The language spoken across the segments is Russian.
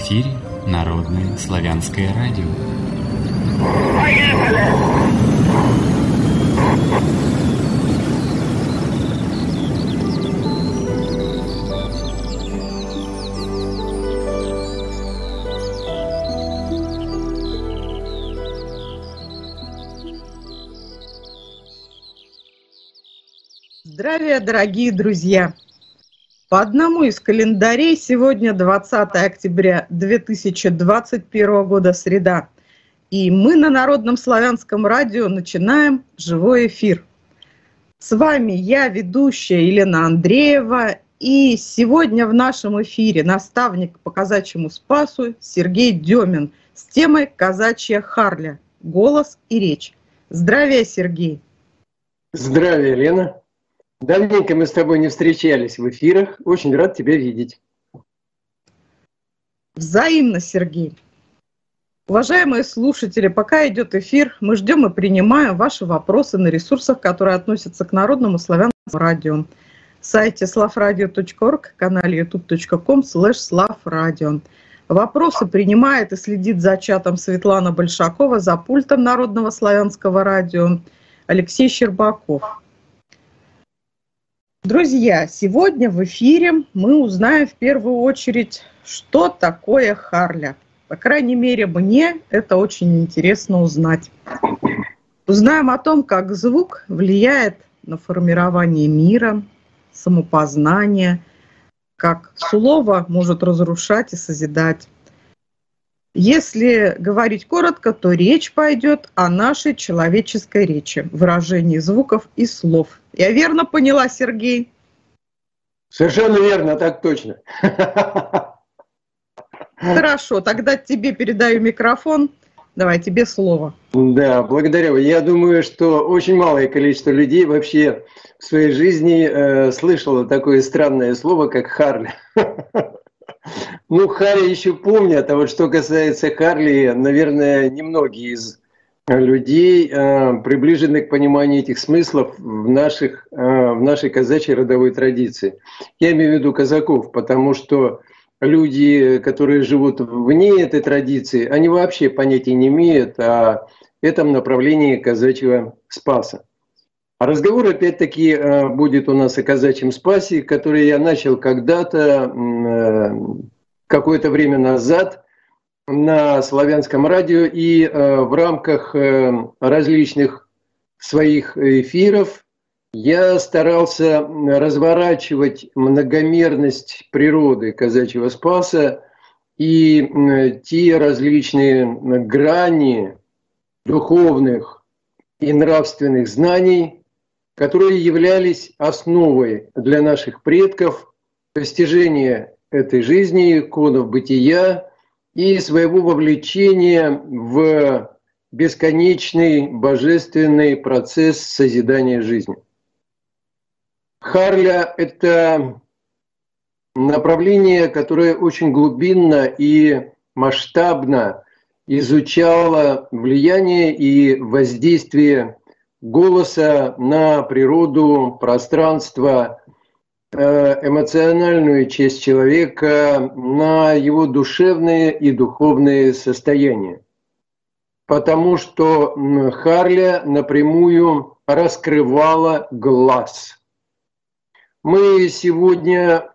эфире Народное славянское радио. Здравия, дорогие друзья! По одному из календарей сегодня 20 октября 2021 года, среда. И мы на Народном славянском радио начинаем живой эфир. С вами я, ведущая Елена Андреева, и сегодня в нашем эфире наставник по казачьему спасу Сергей Демин с темой «Казачья харля. Голос и речь». Здравия, Сергей! Здравия, Лена! Давненько мы с тобой не встречались в эфирах. Очень рад тебя видеть. Взаимно, Сергей. Уважаемые слушатели, пока идет эфир, мы ждем и принимаем ваши вопросы на ресурсах, которые относятся к Народному славянскому радио. Сайте slavradio.org, канале youtube.com/slavradio. Вопросы принимает и следит за чатом Светлана Большакова, за пультом Народного славянского радио Алексей Щербаков. Друзья, сегодня в эфире мы узнаем в первую очередь, что такое харля. По крайней мере, мне это очень интересно узнать. Узнаем о том, как звук влияет на формирование мира, самопознание, как слово может разрушать и созидать. Если говорить коротко, то речь пойдет о нашей человеческой речи, выражении звуков и слов. Я верно поняла, Сергей? Совершенно верно, так точно. Хорошо, тогда тебе передаю микрофон. Давай, тебе слово. Да, благодарю. Я думаю, что очень малое количество людей вообще в своей жизни слышало такое странное слово, как харля. Ну, харли еще помнят, а вот что касается харли, наверное, немногие из людей приближены к пониманию этих смыслов в нашей казачьей родовой традиции. Я имею в виду казаков, потому что люди, которые живут вне этой традиции, они вообще понятия не имеют о этом направлении казачьего спаса. А разговор опять-таки будет у нас о казачьем спасе, который я начал когда-то, какое-то время назад на славянском радио, и в рамках различных своих эфиров я старался разворачивать многомерность природы казачьего спаса и те различные грани духовных и нравственных знаний, которые являлись основой для наших предков постижения этой жизни, иконов бытия и своего вовлечения в бесконечный божественный процесс созидания жизни. Харля – это направление, которое очень глубинно и масштабно изучало влияние и воздействие голоса на природу, пространство, эмоциональную часть человека, на его душевные и духовные состояния. Потому что харля напрямую раскрывала глаз. Мы сегодня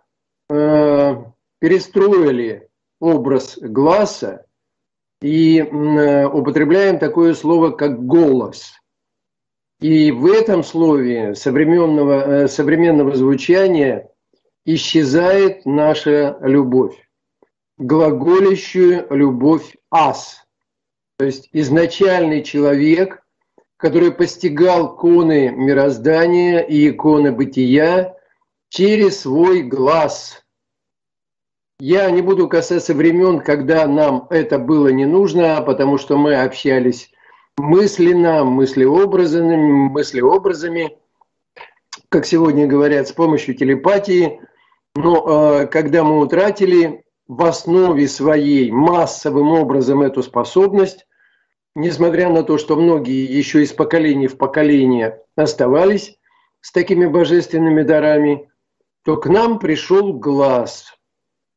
перестроили образ глаза и употребляем такое слово, как голос. И в этом слове современного звучания исчезает наша любовь, глаголящую любовь «ас». То есть изначальный человек, который постигал иконы мироздания и иконы бытия через свой глаз. Я не буду касаться времен, когда нам это было не нужно, потому что мы общались мысленно, мыслеобразами, как сегодня говорят, с помощью телепатии. Но когда мы утратили в основе своей массовым образом эту способность, несмотря на то, что многие еще из поколения в поколение оставались с такими божественными дарами, то к нам пришел глаз.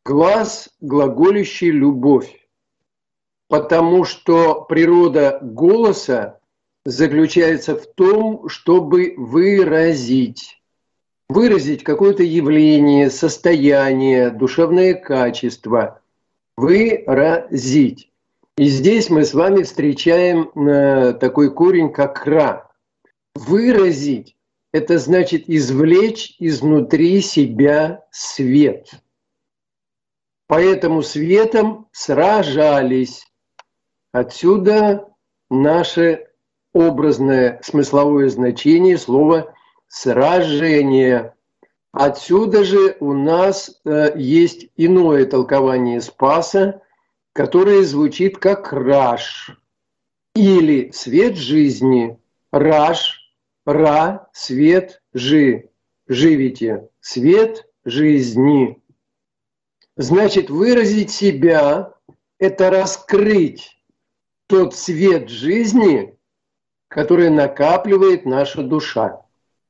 Глаз, глаголющий любовь, потому что природа голоса заключается в том, чтобы выразить какое-то явление, состояние, душевное качество, выразить. И здесь мы с вами встречаем такой корень, как «ра». Выразить – это значит извлечь изнутри себя свет. Поэтому светом сражались. Отсюда наше образное смысловое значение слова «сражение». Отсюда же у нас есть иное толкование Спаса, которое звучит как «раш» или «свет жизни». «Раш», «ра», «свет», «жи». Живите. Свет жизни. Значит, выразить себя – это раскрыть тот свет жизни, который накапливает наша душа.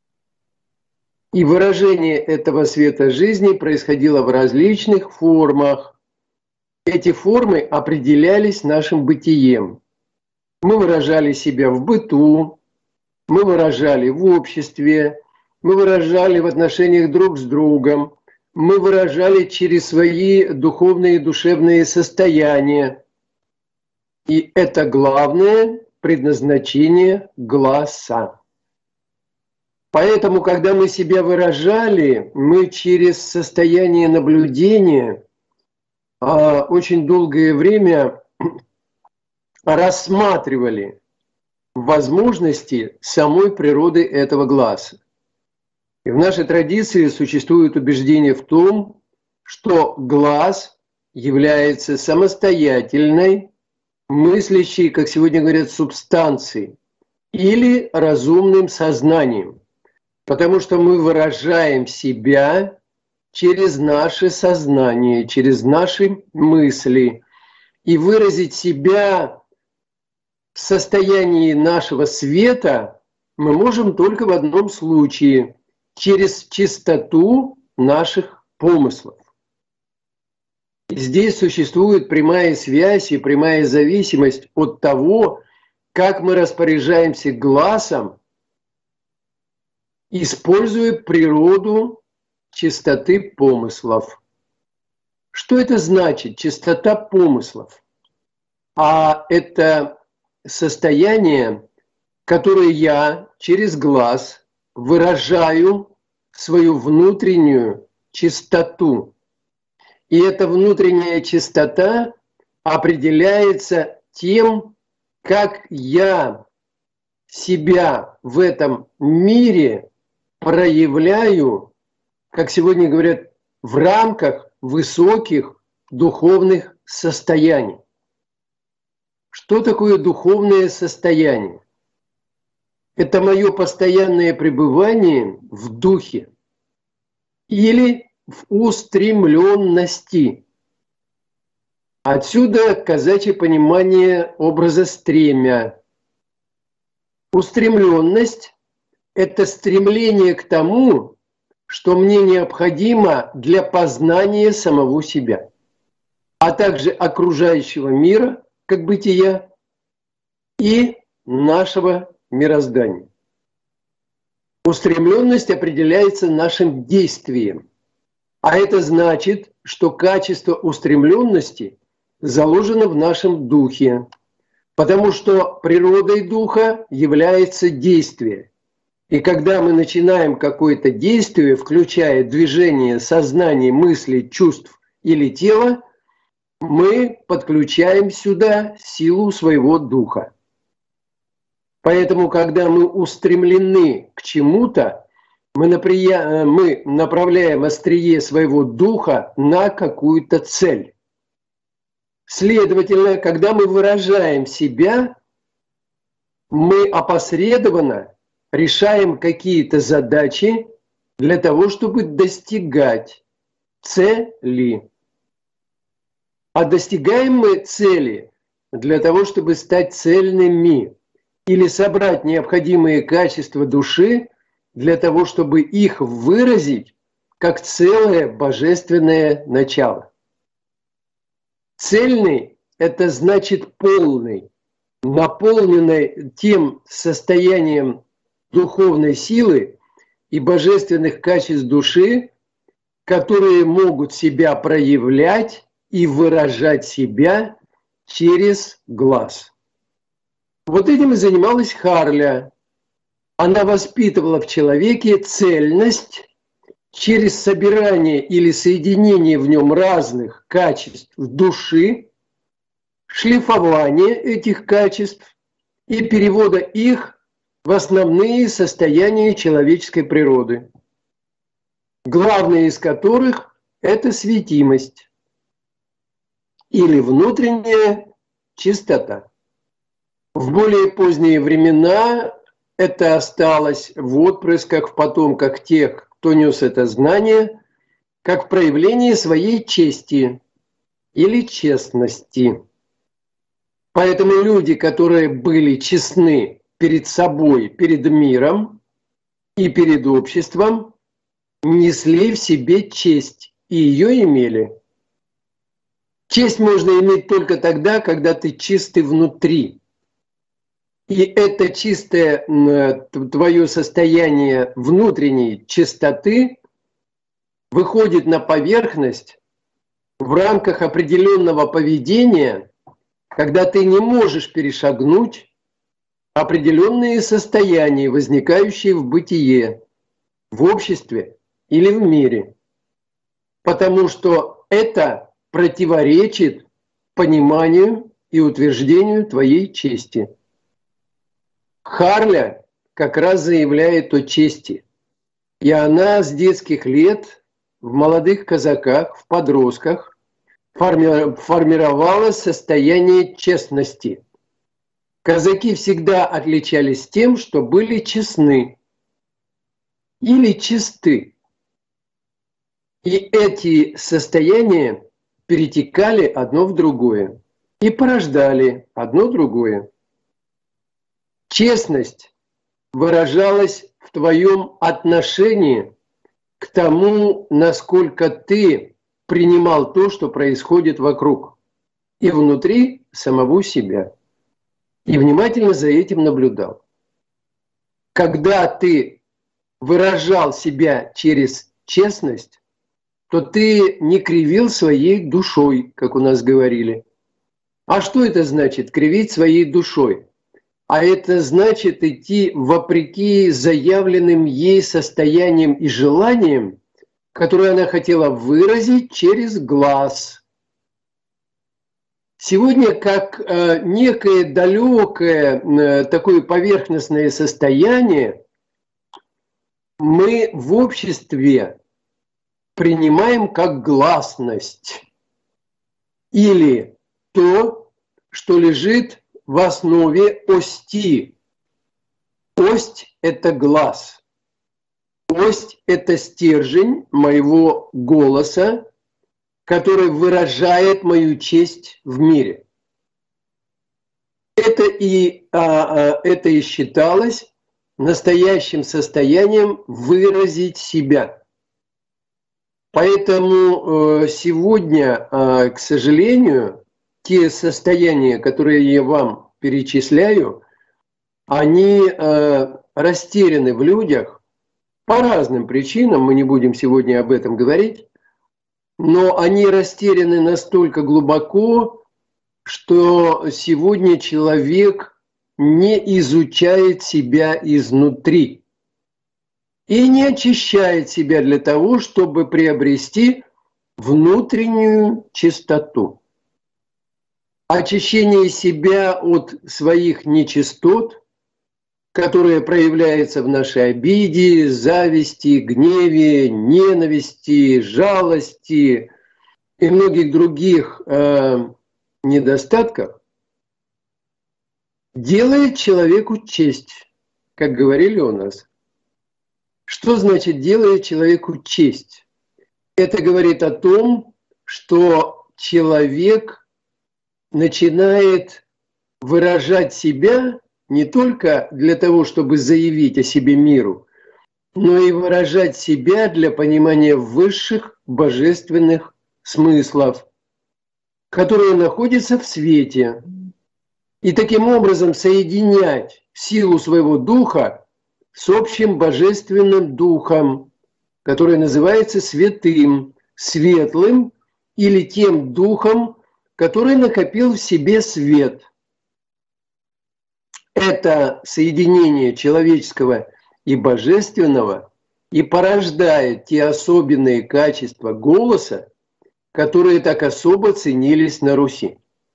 И выражение этого света жизни происходило в различных формах. Эти формы определялись нашим бытием. Мы выражали себя в быту, мы выражали в обществе, мы выражали в отношениях друг с другом, мы выражали через свои духовные и душевные состояния. И это главное предназначение гласа. Поэтому, когда мы себя выражали, мы через состояние наблюдения очень долгое время рассматривали возможности самой природы этого гласа. И в нашей традиции существует убеждение в том, что глаз является самостоятельной, мыслящей, как сегодня говорят, субстанцией или разумным сознанием, потому что мы выражаем себя через наше сознание, через наши мысли. И выразить себя в состоянии нашего света мы можем только в одном случае – через чистоту наших помыслов. И здесь существует прямая связь и прямая зависимость от того, как мы распоряжаемся глазом, используя природу чистоты помыслов. Что это значит, чистота помыслов? А это состояние, которое я через глаз выражаю свою внутреннюю чистоту. И эта внутренняя чистота определяется тем, как я себя в этом мире проявляю, как сегодня говорят, в рамках высоких духовных состояний. Что такое духовное состояние? Это мое постоянное пребывание в духе или в устремленности. Отсюда казачье понимание образа стремя. Устремленность – это стремление к тому, что мне необходимо для познания самого себя, а также окружающего мира, как бытия, и нашего мироздания. Устремленность определяется нашим действием, а это значит, что качество устремленности заложено в нашем духе, потому что природой духа является действие. И когда мы начинаем какое-то действие, включая движение сознания, мысли, чувств или тела, мы подключаем сюда силу своего духа. Поэтому, когда мы устремлены к чему-то, мы направляем острие своего духа на какую-то цель. Следовательно, когда мы выражаем себя, мы опосредованно решаем какие-то задачи для того, чтобы достигать цели. А достигаем мы цели для того, чтобы стать цельными или собрать необходимые качества души для того, чтобы их выразить как целое божественное начало. Цельный – это значит полный, наполненный тем состоянием духовной силы и божественных качеств души, которые могут себя проявлять и выражать себя через глаз. Вот этим и занималась Харля. Она воспитывала в человеке цельность через собирание или соединение в нем разных качеств души, шлифование этих качеств и перевода их в основные состояния человеческой природы, главное из которых – это светимость или внутренняя чистота. В более поздние времена это осталось в отпрысках, в потомках тех, кто нес это знание, как проявление своей чести или честности. Поэтому люди, которые были честны перед собой, перед миром и перед обществом, несли в себе честь и ее имели. Честь можно иметь только тогда, когда ты чистый внутри. И это чистое твое состояние внутренней чистоты выходит на поверхность в рамках определенного поведения, когда ты не можешь перешагнуть определенные состояния, возникающие в бытие, в обществе или в мире. Потому что это противоречит пониманию и утверждению твоей чести. Харля как раз заявляет о чести. И она с детских лет в молодых казаках, в подростках формировала состояние честности. Казаки всегда отличались тем, что были честны или чисты. И эти состояния перетекали одно в другое и порождали одно другое. Честность выражалась в твоем отношении к тому, насколько ты принимал то, что происходит вокруг, и внутри самого себя. И внимательно за этим наблюдал. Когда ты выражал себя через честность, то ты не кривил своей душой, как у нас говорили. А что это значит, кривить своей душой? А это значит идти вопреки заявленным ей состояниям и желаниям, которые она хотела выразить через глаз. Сегодня, как некое далекое такое поверхностное состояние, мы в обществе принимаем как гласность или то, что лежит в основе ости. Ость – это глаз. Ость – это стержень моего голоса, который выражает мою честь в мире. Это и считалось настоящим состоянием выразить себя. Поэтому сегодня, к сожалению, те состояния, которые я вам перечисляю, они растеряны в людях по разным причинам, мы не будем сегодня об этом говорить, но они растеряны настолько глубоко, что сегодня человек не изучает себя изнутри и не очищает себя для того, чтобы приобрести внутреннюю чистоту. Очищение себя от своих нечистот, которые проявляются в нашей обиде, зависти, гневе, ненависти, жалости и многих других недостатках, делает человеку честь, как говорили у нас. Что значит делает человеку честь? Это говорит о том, что человек начинает выражать себя не только для того, чтобы заявить о себе миру, но и выражать себя для понимания высших божественных смыслов. которое находится в свете, и таким образом соединять силу своего духа с общим божественным духом, который называется святым, светлым или тем духом, который накопил в себе свет. Это соединение человеческого и божественного и порождает те особенные качества голоса, которые так особо ценились на Руси.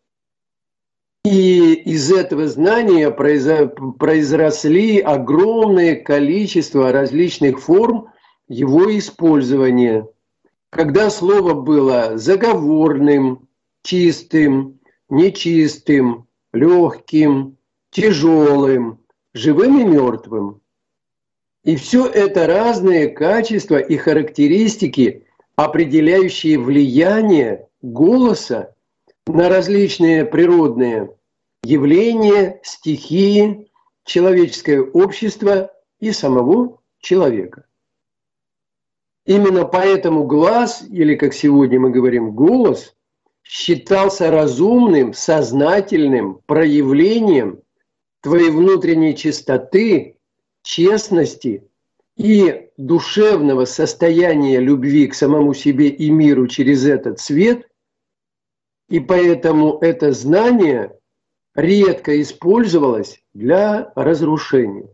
И из этого знания произросли огромное количество различных форм его использования, когда слово было заговорным, чистым, нечистым, легким, тяжелым, живым и мертвым. И все это разные качества и характеристики, определяющие влияние голоса на различные природные явления, стихии, человеческое общество и самого человека. Именно поэтому глаз, или, как сегодня мы говорим, голос, считался разумным, сознательным проявлением твоей внутренней чистоты, честности и душевного состояния любви к самому себе и миру через этот свет, и поэтому это знание редко использовалось для разрушения.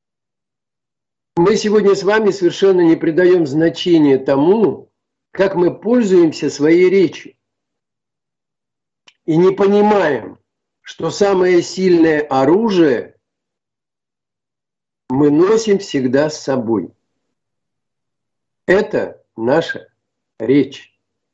Мы сегодня с вами совершенно не придаем значения тому, как мы пользуемся своей речью, и не понимаем, что самое сильное оружие мы носим всегда с собой. Это наша речь.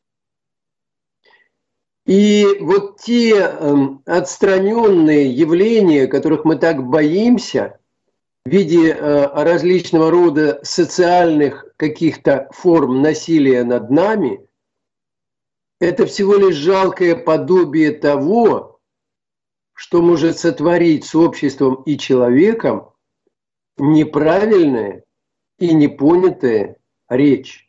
И вот те отстраненные явления, которых мы так боимся, в виде различного рода социальных каких-то форм насилия над нами, это всего лишь жалкое подобие того, что может сотворить с обществом и человеком неправильная и непонятая речь.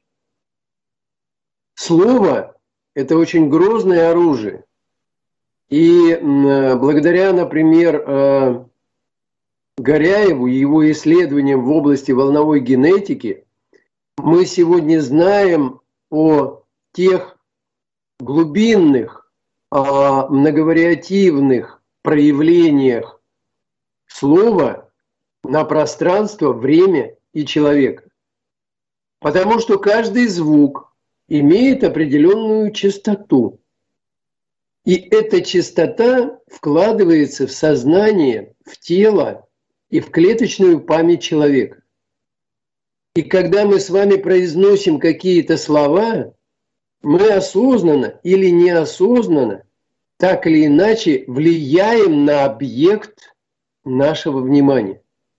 Слово – это очень грозное оружие. И благодаря, например, Горяеву и его исследованиям в области волновой генетики, мы сегодня знаем о тех глубинных, многовариативных проявлениях слова на пространство, время и человека. Потому что каждый звук имеет определенную частоту. И эта частота вкладывается в сознание, в тело и в клеточную память человека. И когда мы с вами произносим какие-то слова, мы осознанно или неосознанно, так или иначе, влияем на объект нашего внимания.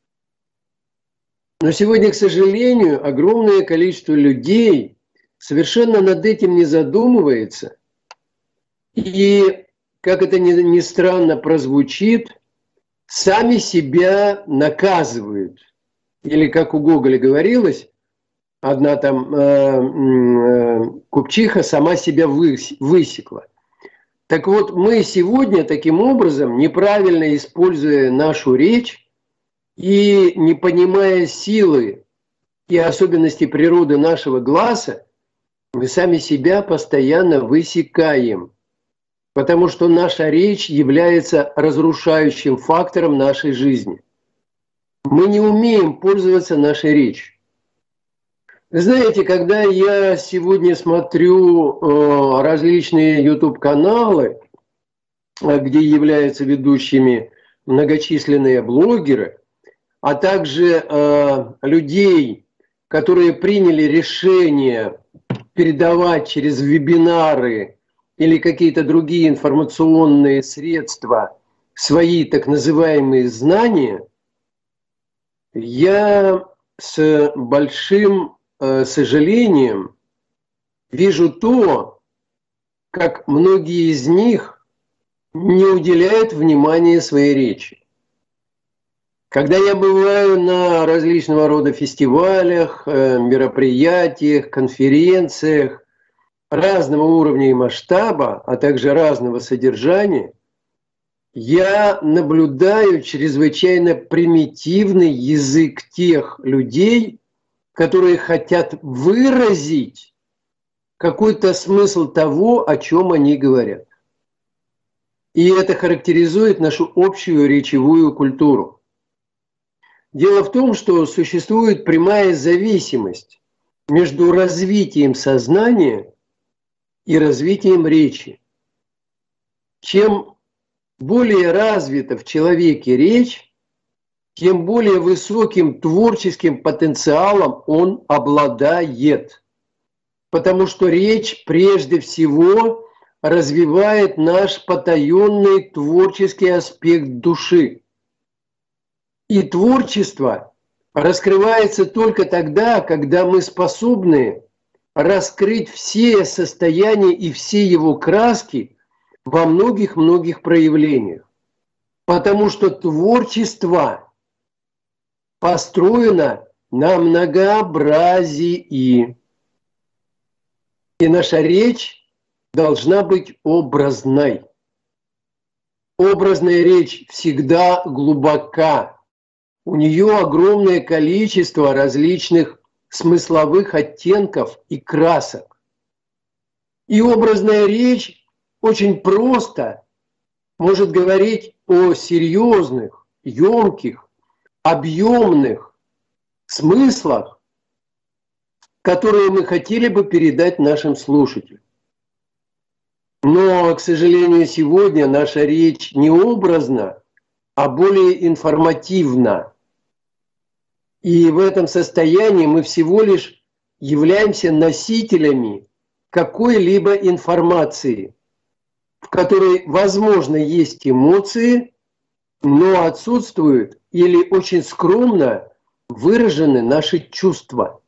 Но сегодня, к сожалению, огромное количество людей совершенно над этим не задумывается. И, как это ни странно прозвучит, сами себя наказывают. Или, как у Гоголя говорилось, одна там купчиха сама себя высекла. Так вот, мы сегодня таким образом, неправильно используя нашу речь и не понимая силы и особенностей природы нашего глаза, мы сами себя постоянно высекаем. Потому что наша речь является разрушающим фактором нашей жизни. Мы не умеем пользоваться нашей речью. Вы знаете, когда я сегодня смотрю различные YouTube-каналы, где являются ведущими многочисленные блогеры, а также людей, которые приняли решение передавать через вебинары или какие-то другие информационные средства свои так называемые знания, я с большим сожалением вижу то, как многие из них не уделяют внимания своей речи. Когда я бываю на различного рода фестивалях, мероприятиях, конференциях, разного уровня и масштаба, а также разного содержания, я наблюдаю чрезвычайно примитивный язык тех людей, которые хотят выразить какой-то смысл того, о чем они говорят. И это характеризует нашу общую речевую культуру. Дело в том, что существует прямая зависимость между развитием сознания и развитием речи. Чем более развита в человеке речь, тем более высоким творческим потенциалом он обладает. Потому что речь прежде всего развивает наш потаенный творческий аспект души. И творчество раскрывается только тогда, когда мы способны раскрыть все состояния и все его краски во многих-многих проявлениях. Потому что творчество построено на многообразии. И наша речь должна быть образной. Образная речь всегда глубока. У нее огромное количество различных смысловых оттенков и красок. И образная речь очень просто может говорить о серьезных, емких, объемных смыслах, которые мы хотели бы передать нашим слушателям. Но, к сожалению, сегодня наша речь не образна, а более информативна. И в этом состоянии мы всего лишь являемся носителями какой-либо информации, в которой, возможно, есть эмоции, но отсутствуют или очень скромно выражены наши чувства.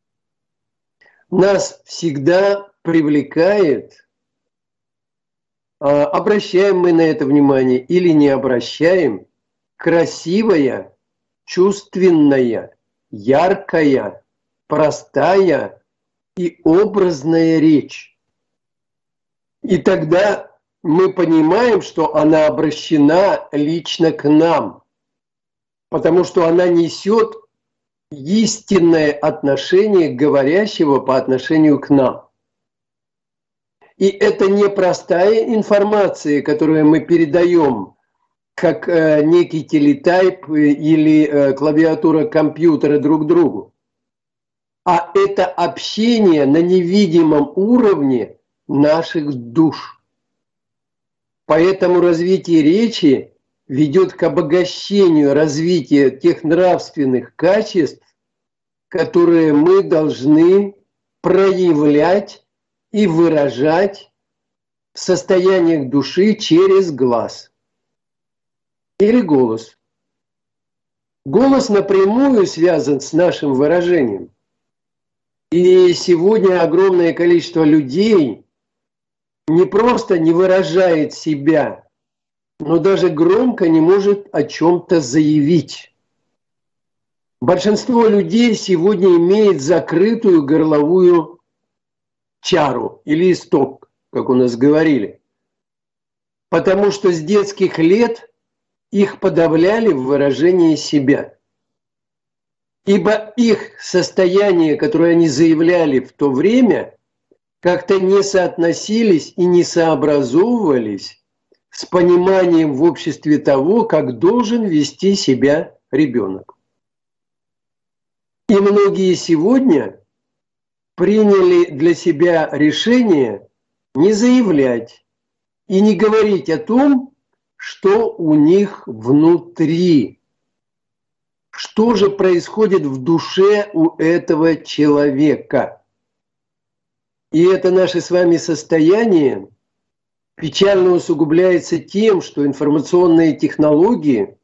Нас всегда привлекает, обращаем мы на это внимание или не обращаем, красивая, чувственная, яркая, простая и образная речь. И тогда мы понимаем, что она обращена лично к нам, потому что она несет истинное отношение говорящего по отношению к нам. И это не простая информация, которую мы передаем, как некий телетайп или клавиатура компьютера друг другу, а это общение на невидимом уровне наших душ. Поэтому развитие речи ведет к обогащению развития тех нравственных качеств, которые мы должны проявлять и выражать в состояниях души через глаз или голос. Голос напрямую связан с нашим выражением. И сегодня огромное количество людей не просто не выражает себя, но даже громко не может о чем-то заявить. Большинство людей сегодня имеет закрытую горловую чару или исток, как у нас говорили, потому что с детских лет их подавляли в выражении себя. Ибо их состояние, которое они заявляли в то время, как-то не соотносились и не сообразовывались с пониманием в обществе того, как должен вести себя ребенок. И многие сегодня приняли для себя решение не заявлять и не говорить о том, что у них внутри, что же происходит в душе у этого человека. И это наше с вами состояние печально усугубляется тем, что информационные технологии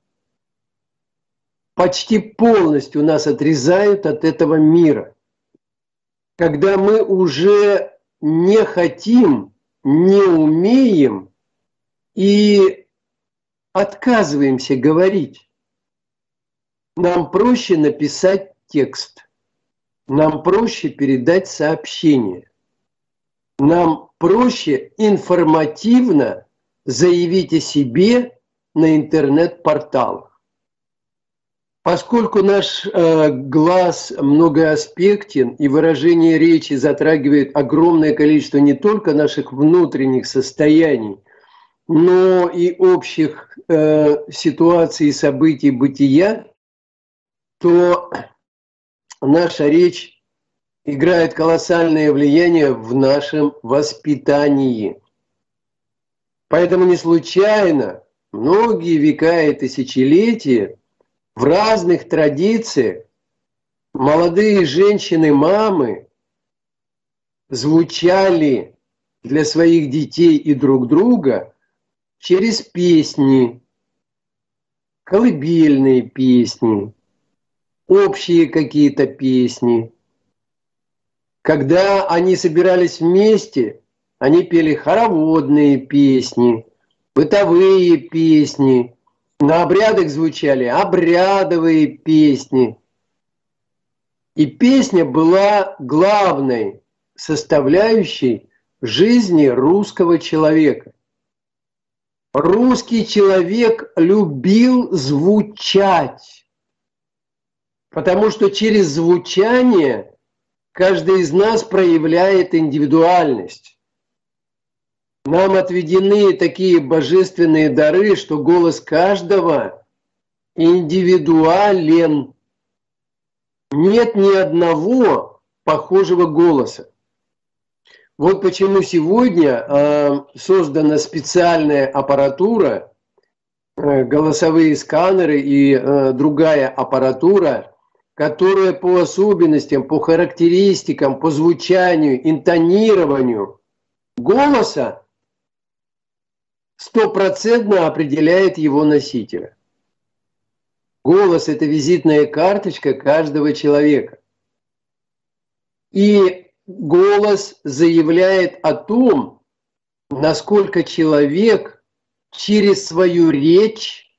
почти полностью нас отрезают от этого мира. Когда мы уже не хотим, не умеем и отказываемся говорить. Нам проще написать текст, нам проще передать сообщение. нам проще информативно заявить о себе на интернет-порталах. Поскольку наш глаз многоаспектен и выражение речи затрагивает огромное количество не только наших внутренних состояний, но и общих ситуаций и событий бытия, то наша речь играет колоссальное влияние в нашем воспитании. Поэтому не случайно многие века и тысячелетия в разных традициях молодые женщины-мамы звучали для своих детей и друг друга через песни, колыбельные песни, общие какие-то песни. Когда они собирались вместе, они пели хороводные песни, бытовые песни, на обрядах звучали обрядовые песни. И песня была главной составляющей жизни русского человека. Русский человек любил звучать, потому что через звучание каждый из нас проявляет индивидуальность. Нам отведены такие божественные дары, что голос каждого индивидуален. Нет ни одного похожего голоса. Вот почему сегодня создана специальная аппаратура, голосовые сканеры и другая аппаратура, которая по особенностям, по характеристикам, по звучанию, интонированию голоса 100% определяет его носителя. Голос – это визитная карточка каждого человека. И голос заявляет о том, насколько человек через свою речь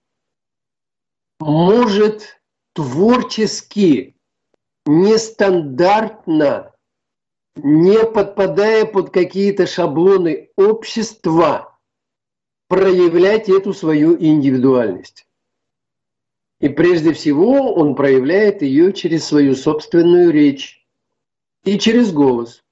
может творчески, нестандартно, не подпадая под какие-то шаблоны общества, проявлять эту свою индивидуальность. И прежде всего он проявляет ее через свою собственную речь и через голос.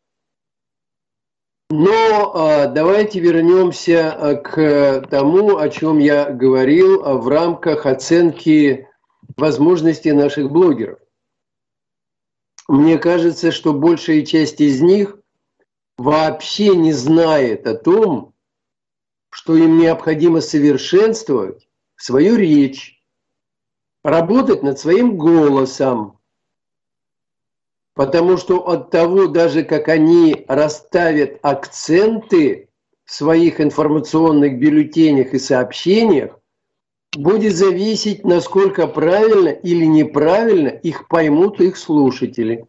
Но давайте вернемся к тому, о чем я говорил в рамках оценки возможностей наших блогеров. Мне кажется, что большая часть из них вообще не знает о том, что им необходимо совершенствовать свою речь, работать над своим голосом. Потому что от того, даже как они расставят акценты в своих информационных бюллетенях и сообщениях, будет зависеть, насколько правильно или неправильно их поймут их слушатели.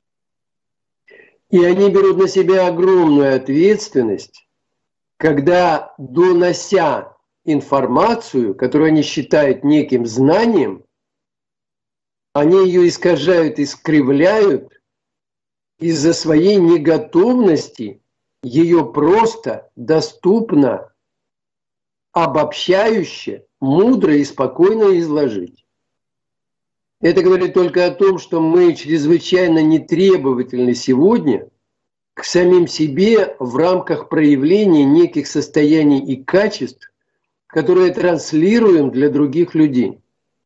И они берут на себя огромную ответственность, когда, донося информацию, которую они считают неким знанием, они ее искажают, искривляют из-за своей неготовности ее просто, доступно, обобщающе, мудро и спокойно изложить. Это говорит только о том, что мы чрезвычайно нетребовательны сегодня к самим себе в рамках проявления неких состояний и качеств, которые транслируем для других людей.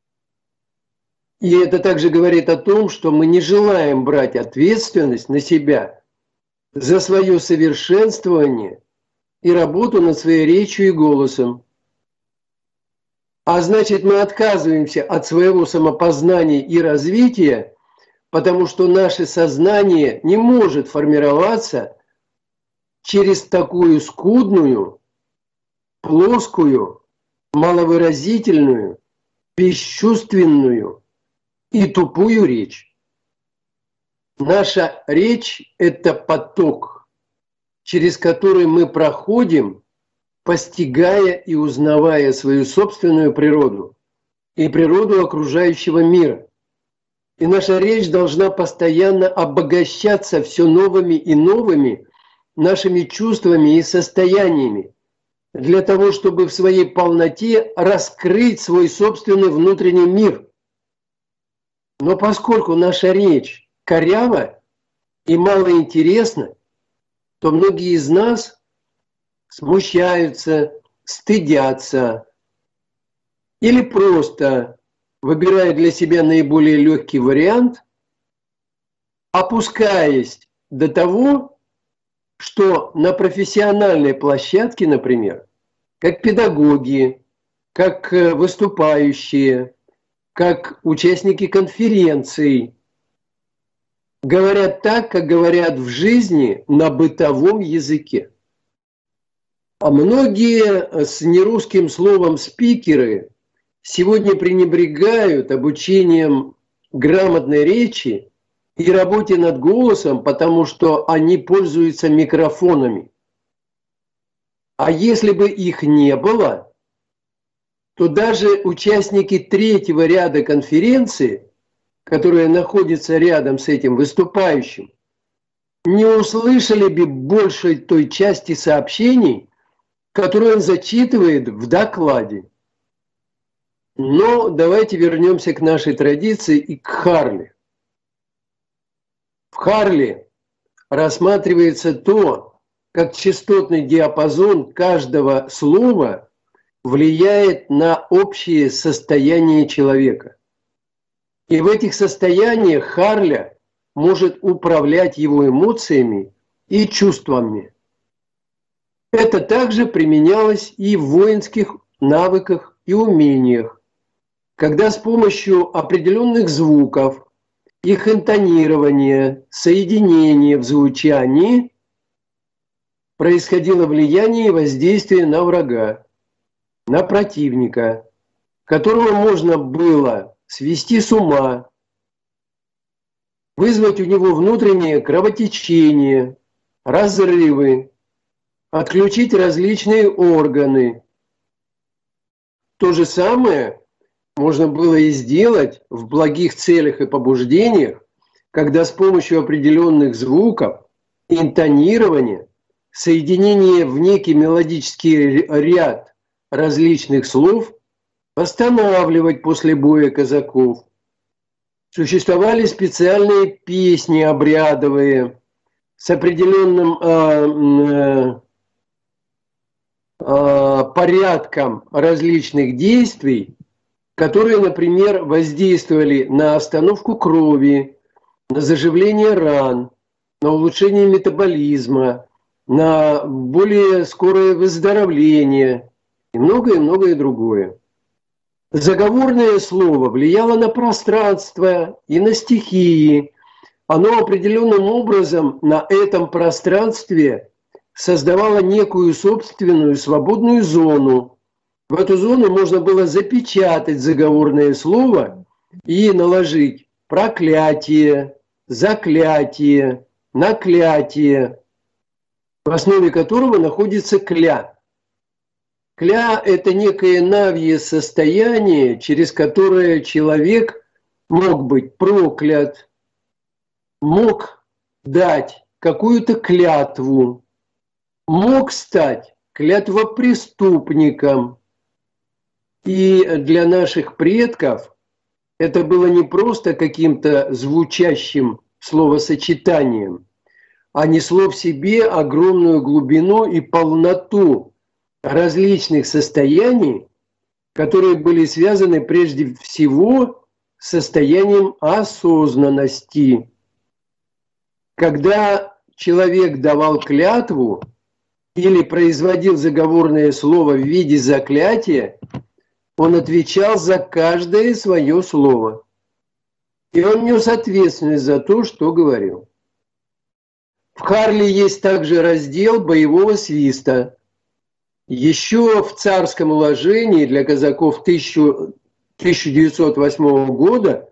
И это также говорит о том, что мы не желаем брать ответственность на себя за свое совершенствование и работу над своей речью и голосом. А значит, мы отказываемся от своего самопознания и развития, потому что наше сознание не может формироваться через такую скудную, плоскую, маловыразительную, бесчувственную и тупую речь. Наша речь – это поток, через который мы проходим, постигая и узнавая свою собственную природу и природу окружающего мира. И наша речь должна постоянно обогащаться все новыми и новыми нашими чувствами и состояниями для того, чтобы в своей полноте раскрыть свой собственный внутренний мир. Но поскольку наша речь корява и малоинтересна, то многие из нас смущаются, стыдятся или просто, выбирая для себя наиболее легкий вариант, опускаясь до того, что на профессиональной площадке, например, как педагоги, как выступающие, как участники конференций, говорят так, как говорят в жизни на бытовом языке. А многие с нерусским словом спикеры сегодня пренебрегают обучением грамотной речи и работе над голосом, потому что они пользуются микрофонами. А если бы их не было, то даже участники третьего ряда конференции, которые находятся рядом с этим выступающим, не услышали бы большей той части сообщений, которые он зачитывает в докладе. Но давайте вернемся к нашей традиции и к Харли. В Харли рассматривается то, как частотный диапазон каждого слова влияет на общее состояние человека. И в этих состояниях Харля может управлять его эмоциями и чувствами. Это также применялось и в воинских навыках и умениях, когда с помощью определенных звуков, их интонирования, соединения в звучании происходило влияние и воздействие на врага, на противника, которого можно было свести с ума, вызвать у него внутреннее кровотечение, разрывы, отключить различные органы. То же самое можно было и сделать в благих целях и побуждениях, когда с помощью определенных звуков, интонирования, соединения в некий мелодический ряд различных слов восстанавливать после боя казаков. Существовали специальные песни обрядовые с определенным порядком различных действий, которые, например, воздействовали на остановку крови, на заживление ран, на улучшение метаболизма, на более скорое выздоровление и многое другое. Заговорное слово влияло на пространство и на стихии. Оно определенным образом на этом пространстве создавало некую собственную свободную зону. В эту зону можно было запечатать заговорное слово и наложить проклятие, заклятие, наклятие, в основе которого находится кля. Кля – это некое навье состояние, через которое человек мог быть проклят, мог дать какую-то клятву, мог стать клятвопреступником. И для наших предков это было не просто каким-то звучащим словосочетанием, а несло в себе огромную глубину и полноту различных состояний, которые были связаны прежде всего с состоянием осознанности. Когда человек давал клятву или производил заговорное слово в виде заклятия, он отвечал за каждое свое слово. И он нес ответственность за то, что говорил. В Харли есть также раздел боевого свиста. Еще в царском уложении для казаков 1908 года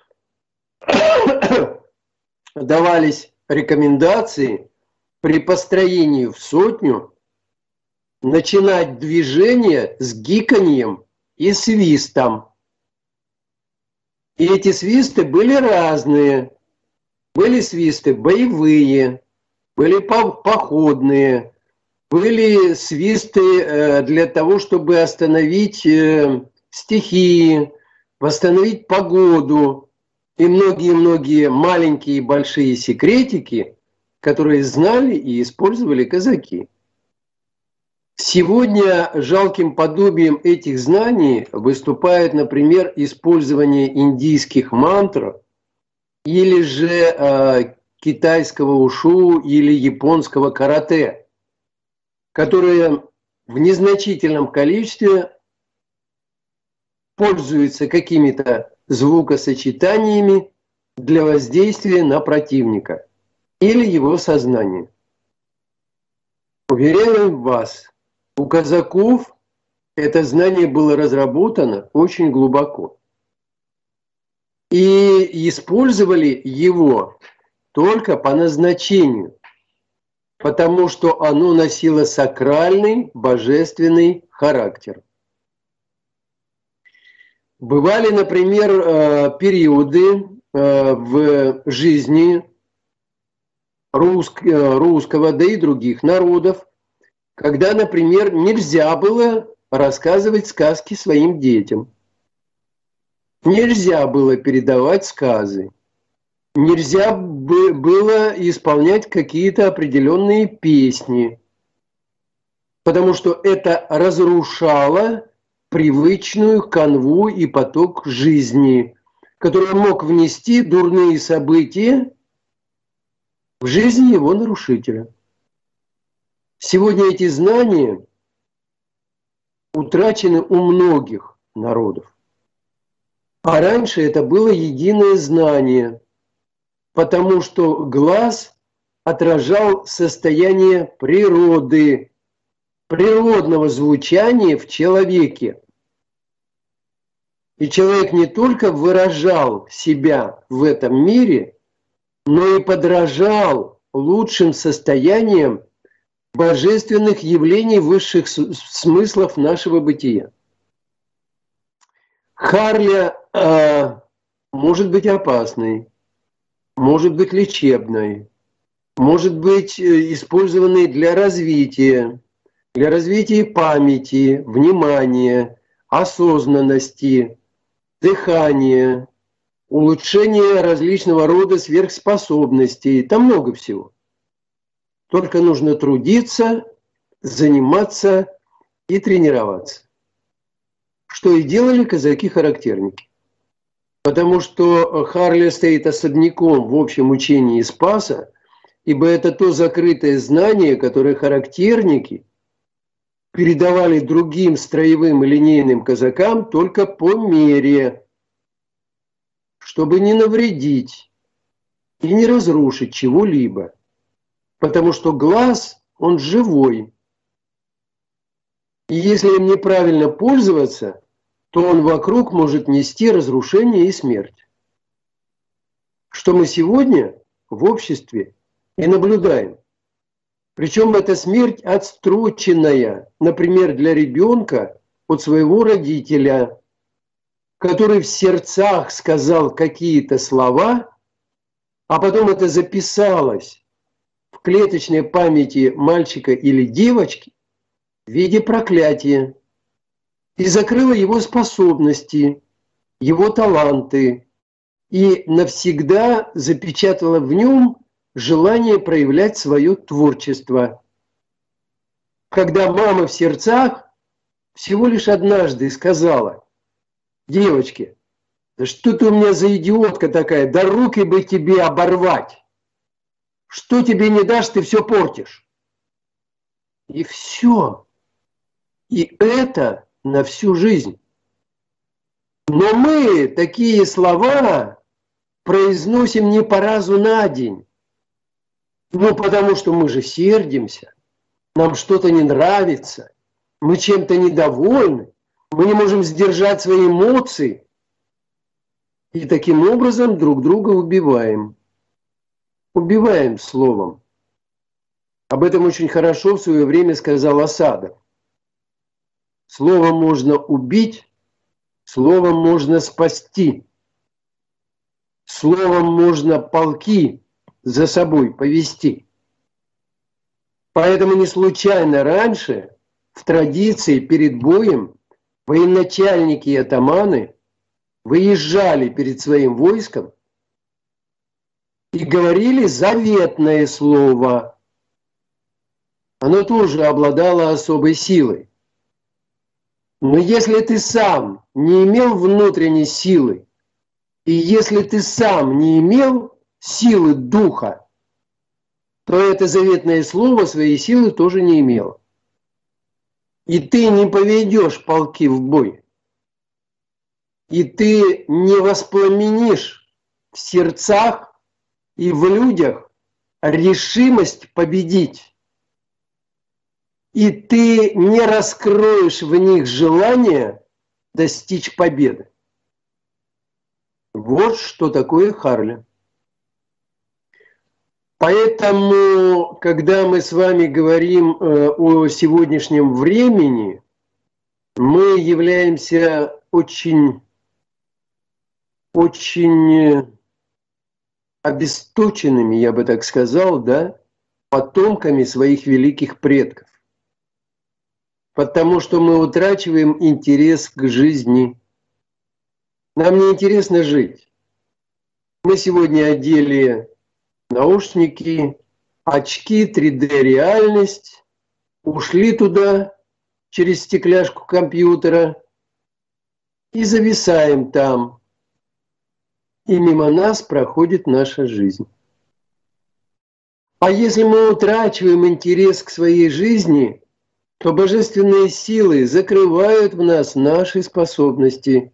давались рекомендации при построении в сотню начинать движение с гиканьем и свистом. И эти свисты были разные. Были свисты боевые, были походные, были свисты для того, чтобы остановить стихии, восстановить погоду и многие-многие маленькие и большие секретики, которые знали и использовали казаки. Сегодня жалким подобием этих знаний выступает, например, использование индийских мантр или же китайского ушу или японского карате, которые в незначительном количестве пользуются какими-то звукосочетаниями для воздействия на противника или его сознание. Уверяю вас, у казаков это знание было разработано очень глубоко. И использовали его только по назначению, потому что оно носило сакральный, божественный характер. Бывали, например, периоды в жизни русского, да и других народов, когда, например, нельзя было рассказывать сказки своим детям. Нельзя было передавать сказы. Нельзя было исполнять какие-то определенные песни, потому что это разрушало привычную канву и поток жизни, который мог внести дурные события в жизнь его нарушителя. Сегодня эти знания утрачены у многих народов. А раньше это было единое знание, потому что глаз отражал состояние природы, природного звучания в человеке. И человек не только выражал себя в этом мире, но и подражал лучшим состояниям божественных явлений высших смыслов нашего бытия. Харля может быть опасной, может быть лечебной, может быть использованной для развития памяти, внимания, осознанности, дыхания, улучшения различного рода сверхспособностей. Там много всего. Только нужно трудиться, заниматься и тренироваться. Что и делали казаки-характерники. Потому что Харля стоит особняком в общем учении Спаса, ибо это то закрытое знание, которое характерники передавали другим строевым и линейным казакам только по мере, чтобы не навредить и не разрушить чего-либо. Потому что глаз, он живой. И если им неправильно пользоваться, то он вокруг может нести разрушение и смерть. Что мы сегодня в обществе и наблюдаем. Причем эта смерть отстроченная, например, для ребенка от своего родителя, который в сердцах сказал какие-то слова, а потом это записалось в клеточной памяти мальчика или девочки в виде проклятия и закрыло его способности, его таланты и навсегда запечатало в нем желание проявлять свое творчество. Когда мама в сердцах всего лишь однажды сказала: девочке, да что ты у меня за идиотка такая, да руки бы тебе оборвать. Что тебе не дашь, ты все портишь. И все. И это на всю жизнь. Но мы такие слова произносим не по разу на день. Ну, потому что мы же сердимся, нам что-то не нравится, мы чем-то недовольны, мы не можем сдержать свои эмоции. И таким образом друг друга убиваем. Убиваем словом. Об этом очень хорошо в свое время сказал Асадов. Словом можно убить, словом можно спасти. Словом можно полки за собой повести. Поэтому не случайно раньше в традиции перед боем военачальники и атаманы выезжали перед своим войском и говорили заветное слово. Оно тоже обладало особой силой. Но если ты сам не имел внутренней силы, и если ты сам не имел силы духа, то это заветное слово своей силы тоже не имело. И ты не поведешь полки в бой. И ты не воспламенишь в сердцах и в людях решимость победить. И ты не раскроешь в них желание достичь победы. Вот что такое Харля. Поэтому, когда мы с вами говорим о сегодняшнем времени, мы являемся очень обесточенными, я бы так сказал, да, потомками своих великих предков. Потому что мы утрачиваем интерес к жизни. Нам не интересно жить. Мы сегодня одели наушники, очки, 3D-реальность, ушли туда через стекляшку компьютера и зависаем там. И мимо нас проходит наша жизнь. А если мы утрачиваем интерес к своей жизни, то божественные силы закрывают в нас наши способности.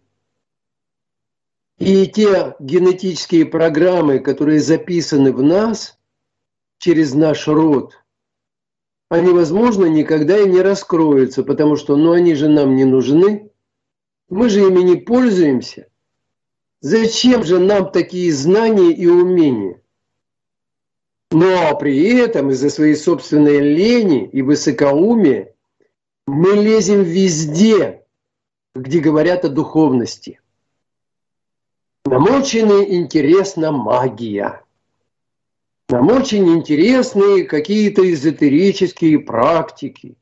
И те генетические программы, которые записаны в нас через наш род, они, возможно, никогда и не раскроются, потому что они же нам не нужны. Мы же ими не пользуемся. Зачем же нам такие знания и умения? Но при этом из-за своей собственной лени и высокоумия мы лезем везде, где говорят о духовности. Нам очень интересна магия. Нам очень интересны какие-то эзотерические практики.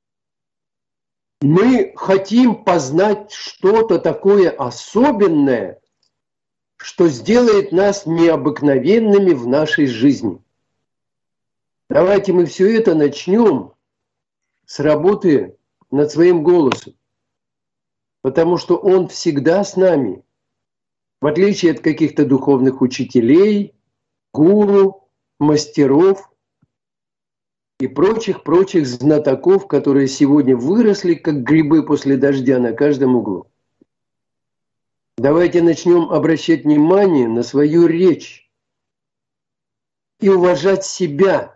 Мы хотим познать что-то такое особенное, что сделает нас необыкновенными в нашей жизни. Давайте мы все это начнем с работы над своим голосом, потому что он всегда с нами. В отличие от каких-то духовных учителей, гуру, мастеров и прочих знатоков, которые сегодня выросли, как грибы после дождя на каждом углу. Давайте начнем обращать внимание на свою речь и уважать себя.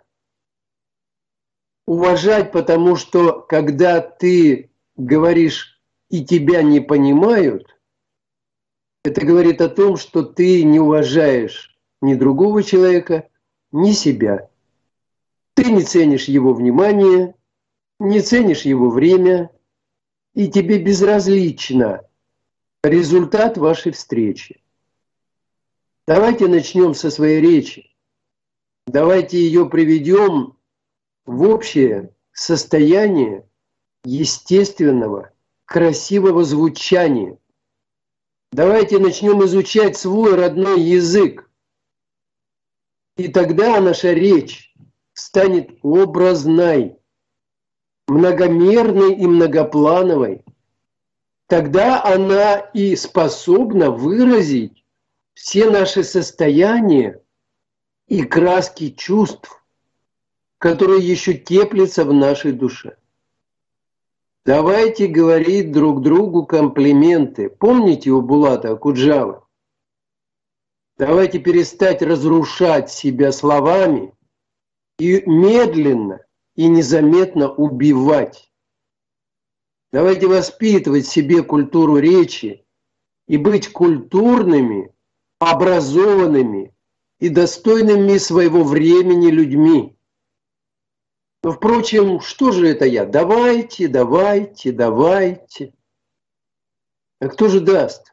Уважать, потому что когда ты говоришь и тебя не понимают, это говорит о том, что ты не уважаешь ни другого человека, ни себя. Ты не ценишь его внимание, не ценишь его время, и тебе безразлично результат вашей встречи. Давайте начнем со своей речи. Давайте ее приведем в общее состояние естественного, красивого звучания. Давайте начнем изучать свой родной язык. И тогда наша речь станет образной, многомерной и многоплановой. Тогда она и способна выразить все наши состояния и краски чувств, которые еще теплятся в нашей душе. Давайте говорить друг другу комплименты. Помните у Булата Акуджавы? Давайте перестать разрушать себя словами и медленно и незаметно убивать. Давайте воспитывать в себе культуру речи и быть культурными, образованными и достойными своего времени людьми. Но, впрочем, что же это я? Давайте. А кто же даст?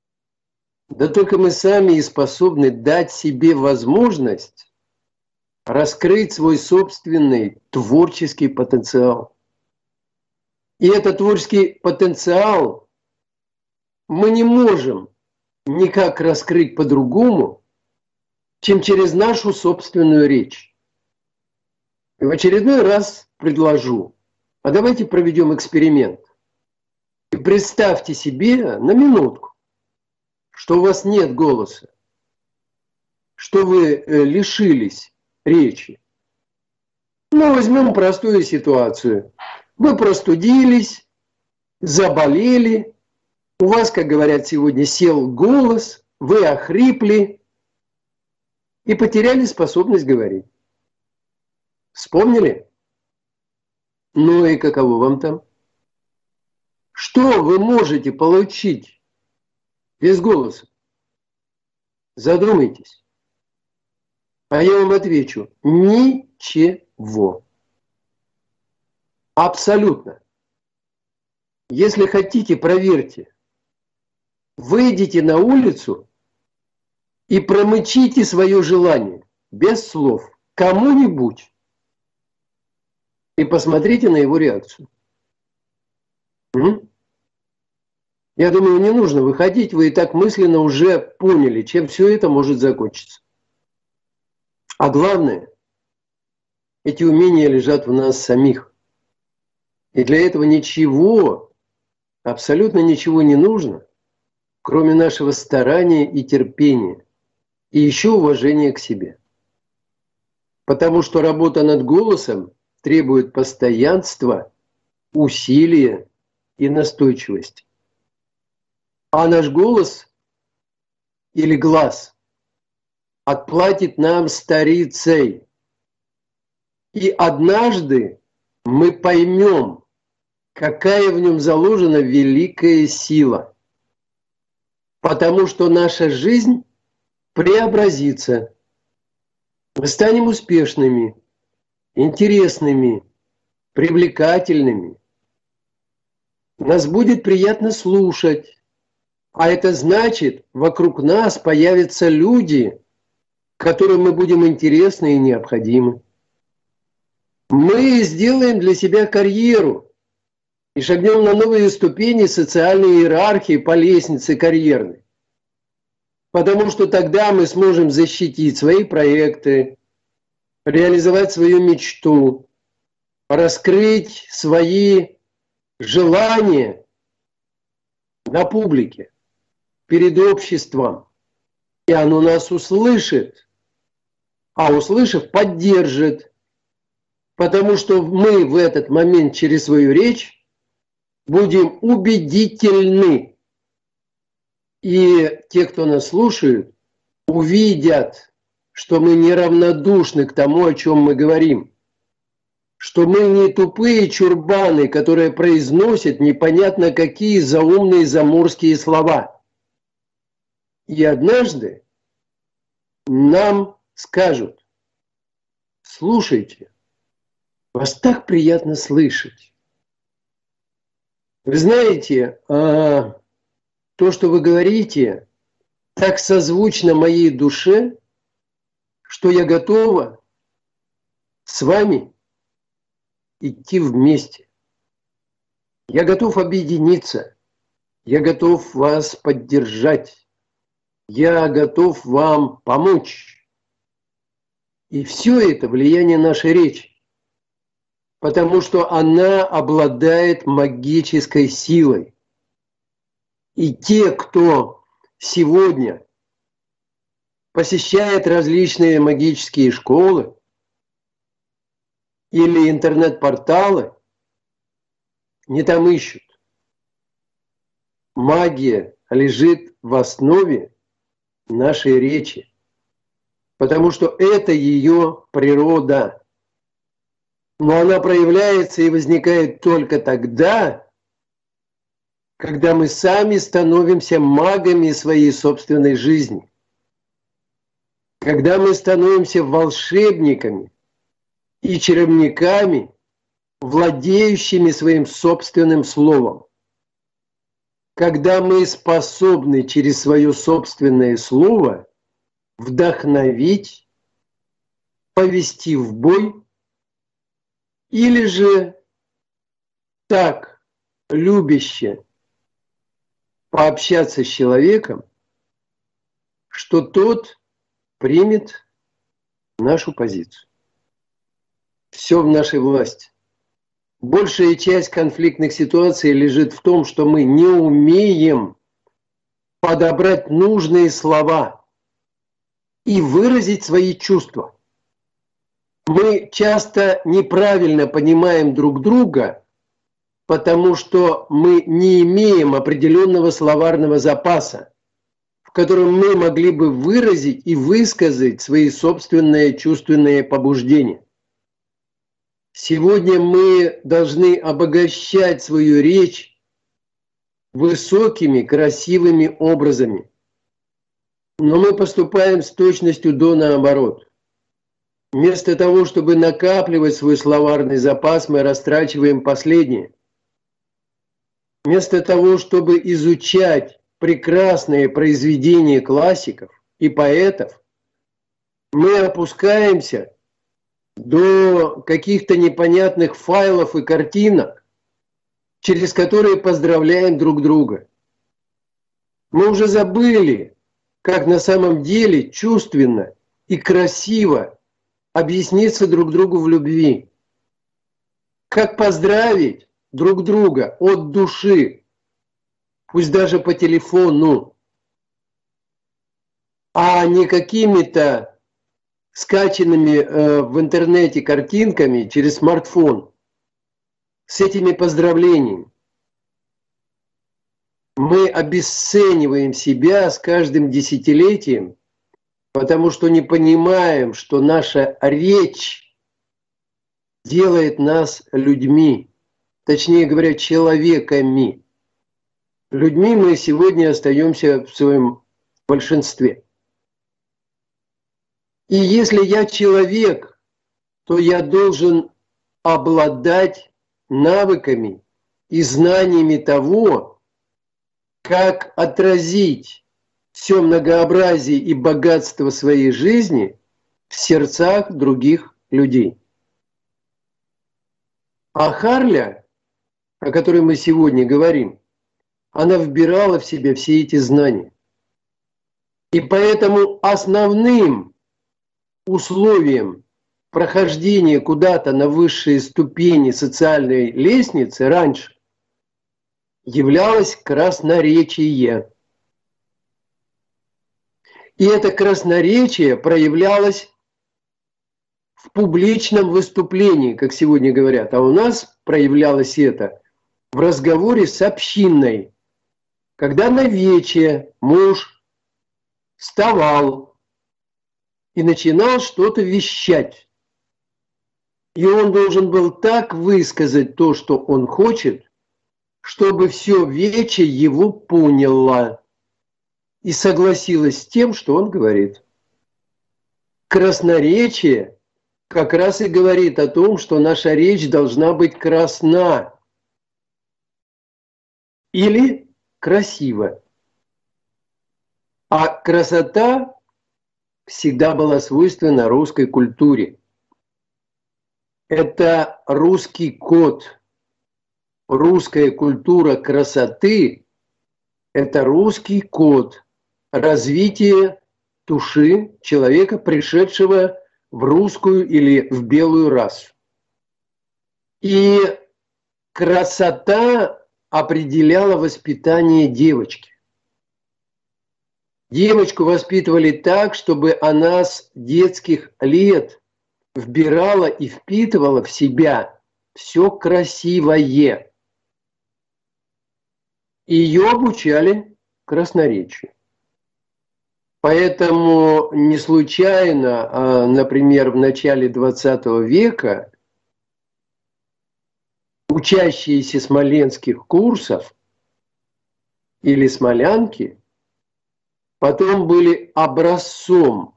Да только мы сами и способны дать себе возможность раскрыть свой собственный творческий потенциал. И этот творческий потенциал мы не можем никак раскрыть по-другому, чем через нашу собственную речь. И в очередной раз предложу, а давайте проведем эксперимент. И представьте себе на минутку, что у вас нет голоса, что вы лишились речи. Ну, возьмем простую ситуацию. Вы простудились, заболели, у вас, как говорят сегодня, сел голос, вы охрипли и потеряли способность говорить. Вспомнили? Ну и каково вам там? Что вы можете получить без голоса? Задумайтесь. А я вам отвечу: ничего. Абсолютно. Если хотите, проверьте. Выйдите на улицу и промычите свое желание без слов кому-нибудь и посмотрите на его реакцию. Я думаю, не нужно выходить, вы и так мысленно уже поняли, чем все это может закончиться. А главное, эти умения лежат в нас самих. И для этого ничего, абсолютно ничего не нужно, кроме нашего старания и терпения, и еще уважения к себе. Потому что работа над голосом требует постоянства, усилия и настойчивости. А наш голос или глаз отплатит нам старицей. И однажды мы поймем, какая в нем заложена великая сила. Потому что наша жизнь преобразится. Мы станем успешными, интересными, привлекательными. Нас будет приятно слушать. А это значит, вокруг нас появятся люди, которым мы будем интересны и необходимы. Мы сделаем для себя карьеру и шагнем на новые ступени социальной иерархии по лестнице карьерной. Потому что тогда мы сможем защитить свои проекты, реализовать свою мечту, раскрыть свои желания на публике, перед обществом. И оно нас услышит, а услышав, поддержит. Потому что мы в этот момент через свою речь будем убедительны. И те, кто нас слушают, увидят, что мы неравнодушны к тому, о чем мы говорим. Что мы не тупые чурбаны, которые произносят непонятно какие заумные заморские слова. И однажды нам скажут: слушайте, вас так приятно слышать. Вы знаете, то, что вы говорите, так созвучно моей душе, что я готова с вами идти вместе. Я готов объединиться. Я готов вас поддержать. Я готов вам помочь. И все это влияние нашей речи. Потому что она обладает магической силой. И те, кто сегодня посещает различные магические школы или интернет-порталы, не там ищут. Магия лежит в основе нашей речи, потому что это ее природа. Но она проявляется и возникает только тогда, когда мы сами становимся магами своей собственной жизни. Когда мы становимся волшебниками и чаровниками, владеющими своим собственным словом. Когда мы способны через свое собственное слово вдохновить, повести в бой, или же так любяще пообщаться с человеком, что тот примет нашу позицию. Все в нашей власти. Большая часть конфликтных ситуаций лежит в том, что мы не умеем подобрать нужные слова и выразить свои чувства. Мы часто неправильно понимаем друг друга, потому что мы не имеем определенного словарного запаса, в котором мы могли бы выразить и высказать свои собственные чувственные побуждения. Сегодня мы должны обогащать свою речь высокими, красивыми образами. Но мы поступаем с точностью до наоборот. Вместо того, чтобы накапливать свой словарный запас, мы растрачиваем последнее. Вместо того, чтобы изучать прекрасные произведения классиков и поэтов, мы опускаемся до каких-то непонятных файлов и картинок, через которые поздравляем друг друга. Мы уже забыли, как на самом деле чувственно и красиво объясниться друг другу в любви. Как поздравить друг друга от души, пусть даже по телефону, а не какими-то скачанными в интернете картинками через смартфон с этими поздравлениями. Мы обесцениваем себя с каждым десятилетием, потому что не понимаем, что наша речь делает нас людьми, точнее говоря, человеками. Людьми мы сегодня остаемся в своем большинстве. И если я человек, то я должен обладать навыками и знаниями того, как отразить все многообразие и богатство своей жизни в сердцах других людей. А Харля, о которой мы сегодня говорим, она вбирала в себя все эти знания. И поэтому основным условием прохождения куда-то на высшие ступени социальной лестницы раньше являлось красноречие. И это красноречие проявлялось в публичном выступлении, как сегодня говорят. А у нас проявлялось это в разговоре с общиной, когда на вече муж вставал и начинал что-то вещать. И он должен был так высказать то, что он хочет, чтобы все вече его поняло и согласилось с тем, что он говорит. Красноречие как раз и говорит о том, что наша речь должна быть красна или красива. А красота всегда была свойственна русской культуре. Это русский код. Русская культура красоты – это русский код развития души человека, пришедшего в русскую или в белую расу. И красота определяла воспитание девочки. Девочку воспитывали так, чтобы она с детских лет вбирала и впитывала в себя все красивое. Ее обучали красноречию. Поэтому не случайно, например, в начале 20 века учащиеся смоленских курсов или смолянки потом были образцом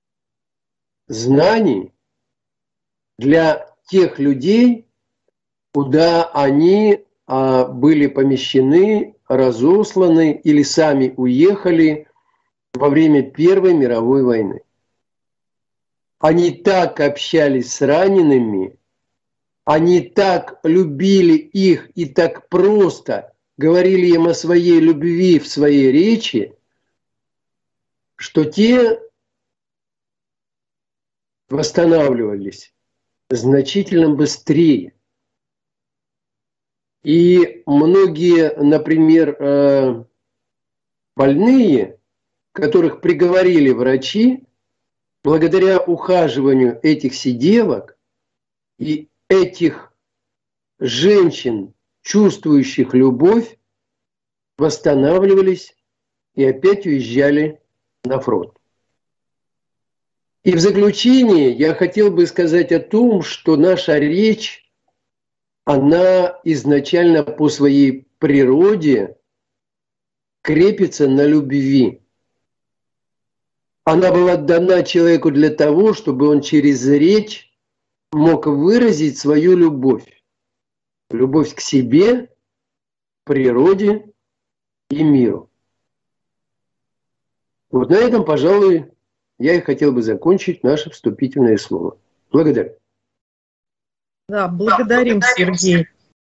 знаний для тех людей, куда они были помещены, разосланы или сами уехали во время Первой мировой войны. Они так общались с ранеными, они так любили их и так просто говорили им о своей любви в своей речи, что те восстанавливались значительно быстрее. И многие, например, больные, которых приговорили врачи, благодаря ухаживанию этих сиделок и этих женщин, чувствующих любовь, восстанавливались и опять уезжали на фронт. И в заключение я хотел бы сказать о том, что наша речь, она изначально по своей природе крепится на любви. Она была дана человеку для того, чтобы он через речь мог выразить свою любовь. Любовь к себе, природе и миру. Вот на этом, пожалуй, я и хотел бы закончить наше вступительное слово. Благодарю. Да, благодарим, Сергей.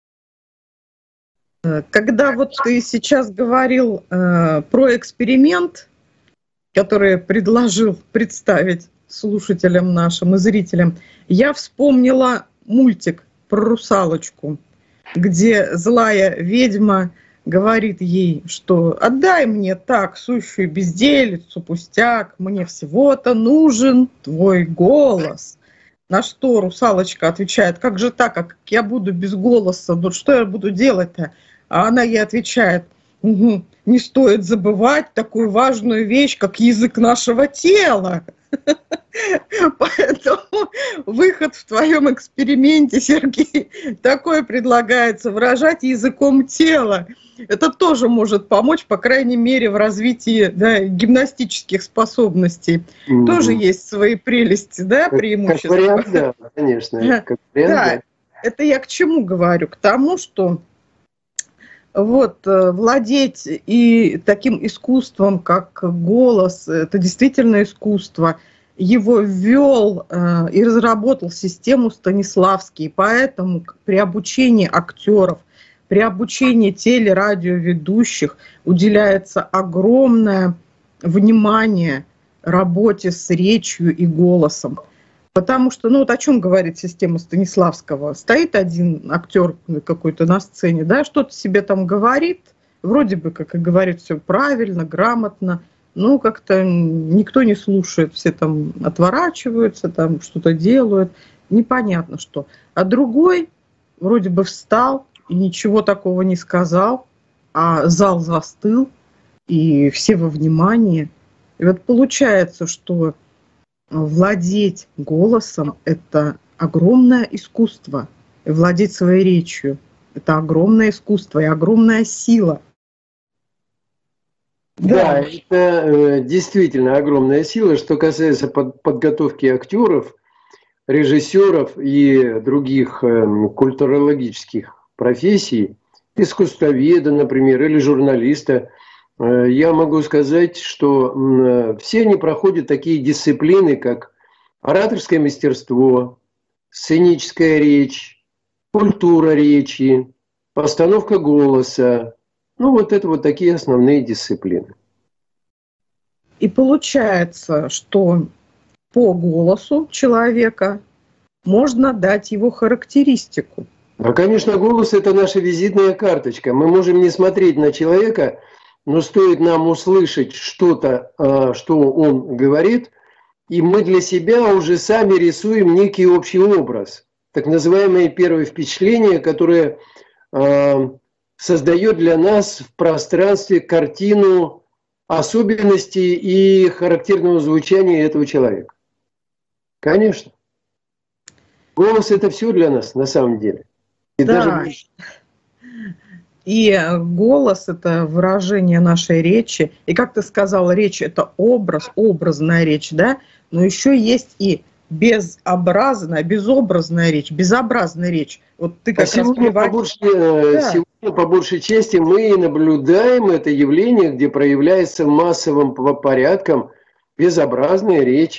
Когда вот ты сейчас говорил про эксперимент, который предложил представить слушателям нашим и зрителям, я вспомнила мультик про русалочку, где злая ведьма говорит ей, что отдай мне так сущую безделицу, пустяк, мне всего-то нужен твой голос. На что русалочка отвечает, как же так, как я буду без голоса, ну что я буду делать-то? А она ей отвечает, угу, не стоит забывать такую важную вещь, как язык нашего тела. Поэтому выход в твоем эксперименте, Сергей, такой предлагается: выражать языком тела. Это тоже может помочь, по крайней мере, в развитии, да, гимнастических способностей. Тоже есть свои прелести, да, преимущества. Как вариант, да, конечно. Как вариант, да. Это я к чему говорю? К тому, что вот владеть и таким искусством, как голос, это действительно искусство. Его ввел и разработал систему Станиславский. Поэтому при обучении актеров, при обучении телерадиоведущих уделяется огромное внимание работе с речью и голосом. Потому что, ну вот о чем говорит система Станиславского? Стоит один актер какой-то на сцене, да, что-то себе там говорит, вроде бы, как и говорит, все правильно, грамотно, но как-то никто не слушает, все там отворачиваются, там что-то делают, непонятно что. А другой вроде бы встал и ничего такого не сказал, а зал застыл, и все во внимании. И вот получается, что владеть голосом – это огромное искусство. И владеть своей речью – это огромное искусство и огромная сила. Да, это действительно огромная сила. Что касается подготовки актеров, режиссеров и других культурологических профессий, искусствоведа, например, или журналиста, я могу сказать, что все они проходят такие дисциплины, как ораторское мастерство, сценическая речь, культура речи, постановка голоса. Ну, вот это вот такие основные дисциплины. И получается, что по голосу человека можно дать его характеристику. Да, конечно, голос – это наша визитная карточка. Мы можем не смотреть на человека, но стоит нам услышать что-то, что он говорит, и мы для себя уже сами рисуем некий общий образ. Так называемое первое впечатление, которое создает для нас в пространстве картину особенностей и характерного звучания этого человека. Конечно. Голос – это все для нас на самом деле. И да. даже... И голос – это выражение нашей речи. И, как ты сказал, речь – это образ, образная речь, да? Но еще есть и безобразная, безобразная речь, безобразная речь. Вот ты как сегодня по большей части мы наблюдаем это явление, где проявляется массовым порядком безобразная речь.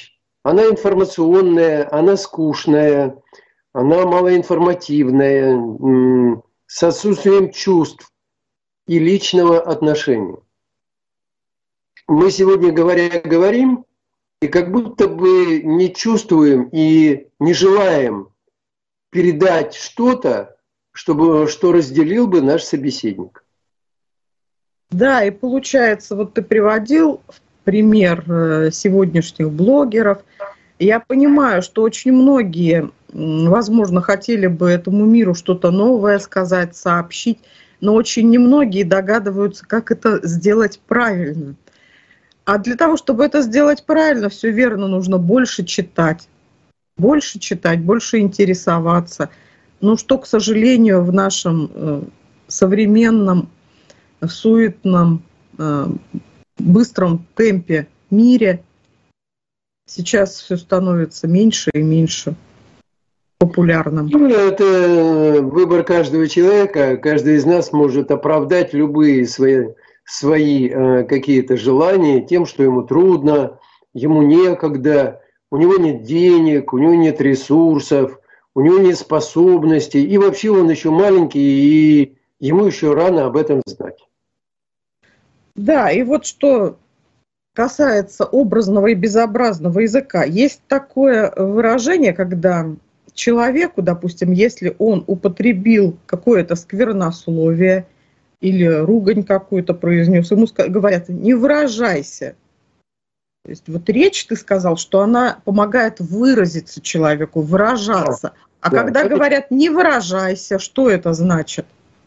она информационная, она скучная, она малоинформативная, с отсутствием чувств и личного отношения. Мы сегодня, говорим, и как будто бы не чувствуем и не желаем передать что-то, что разделил бы наш собеседник. Да, и получается, вот ты приводил в пример сегодняшних блогеров. Я понимаю, что очень многие, возможно, хотели бы этому миру что-то новое сказать, сообщить, но очень немногие догадываются, как это сделать правильно. А для того, чтобы это сделать правильно, все верно, нужно больше читать, больше интересоваться. Ну, что, к сожалению, в нашем современном, суетном, быстром темпе мире сейчас все становится меньше и меньше популярным. Это выбор каждого человека. Каждый из нас может оправдать любые свои какие-то желания тем, что ему трудно, ему некогда, у него нет денег, у него нет ресурсов, у него нет способностей, и вообще он еще маленький, и ему еще рано об этом знать. Да, и вот что касается образного и безобразного языка, есть такое выражение, когда человеку, допустим, если он употребил какое-то сквернословие или ругань какую-то произнес, ему говорят: не выражайся. То есть вот речь, ты сказал, что она помогает выразиться человеку, выражаться. А да, когда говорят «не выражайся», что это значит?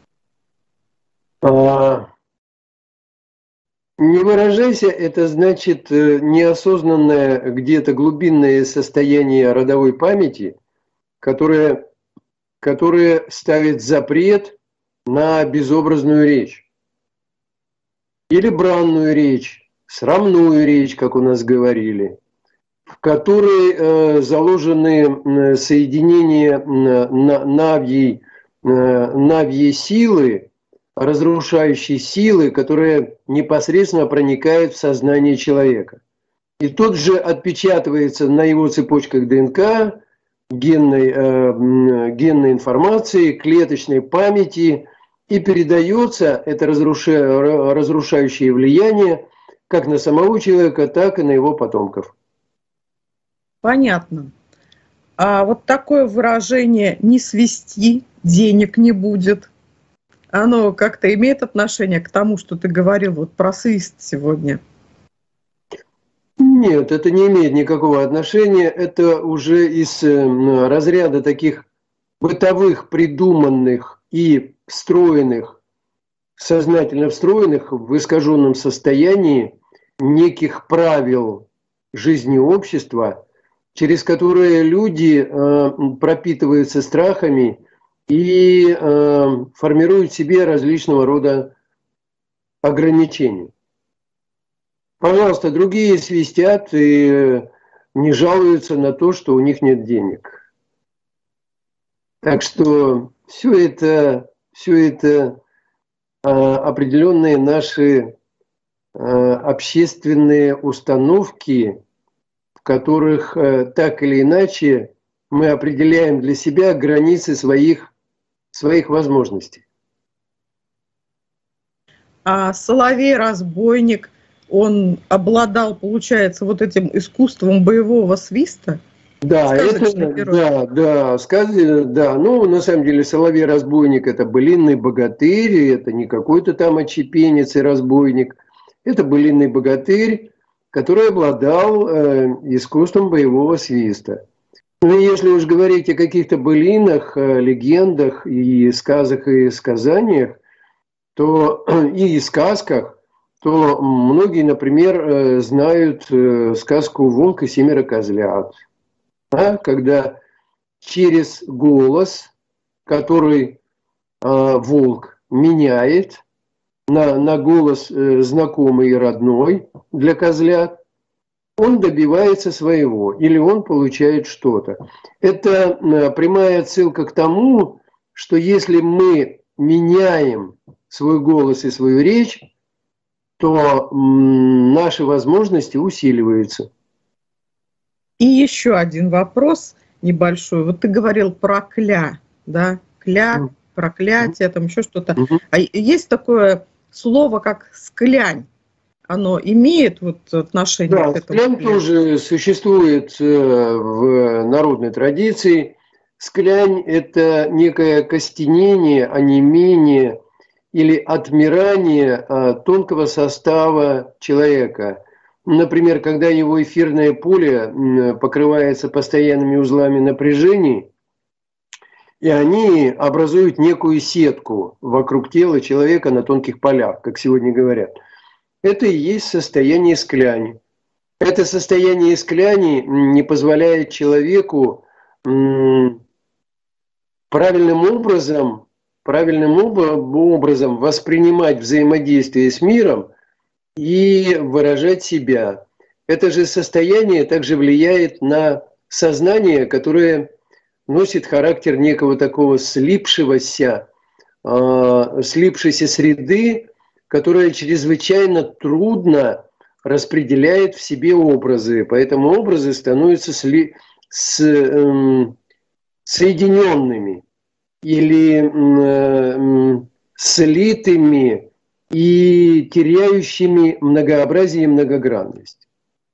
Не выражайся, это значит неосознанное где-то глубинное состояние родовой памяти, которое ставит запрет на безобразную речь. Или бранную речь, срамную речь, как у нас говорили, в которой заложены соединения навьей силы, разрушающей силы, которые непосредственно проникают в сознание человека. И тот же отпечатывается на его цепочках ДНК, генной информации, клеточной памяти, и передается это разрушающее влияние как на самого человека, так и на его потомков. Понятно. А вот такое выражение «не свести, денег не будет», оно как-то имеет отношение к тому, что ты говорил вот про свист сегодня? Нет, это не имеет никакого отношения. Это уже из разряда таких бытовых, придуманных и встроенных, сознательно встроенных в искаженном состоянии неких правил жизни общества, через которые люди пропитываются страхами и формируют себе различного рода ограничения. Пожалуйста, другие свистят и не жалуются на то, что у них нет денег. Так что все это определенные наши общественные установки, в которых так или иначе мы определяем для себя границы своих возможностей. А соловей-разбойник, он обладал, получается, вот этим искусством боевого свиста? Да, ну, на самом деле, соловей-разбойник – это былинный богатырь, это не какой-то там отщепенец и разбойник, это былинный богатырь, который обладал искусством боевого свиста. Ну, если уж говорить о каких-то былинах, легендах и сказах и сказаниях, то и сказках, то многие, например, знают сказку «Волк и семеро козлят», да, когда через голос, который волк меняет на голос знакомый и родной для козлят, он добивается своего или он получает что-то. Это прямая отсылка к тому, что если мы меняем свой голос и свою речь, то наши возможности усиливаются. И еще один вопрос небольшой. Вот ты говорил про кля, да? Кля, проклятие, там еще что-то. А есть такое слово, как склянь? Оно имеет вот отношение к этому? Да, склянь тоже существует в народной традиции. Склянь – это некое костенение, онемение или отмирание тонкого состава человека. Например, когда его эфирное поле покрывается постоянными узлами напряжений, и они образуют некую сетку вокруг тела человека на тонких полях, как сегодня говорят. Это и есть состояние скляни. Это состояние скляни не позволяет человеку правильным образом воспринимать взаимодействие с миром и выражать себя. Это же состояние также влияет на сознание, которое носит характер некого такого слипшейся среды, которая чрезвычайно трудно распределяет в себе образы. Поэтому образы становятся соединенными или слитыми и теряющими многообразие и многогранность.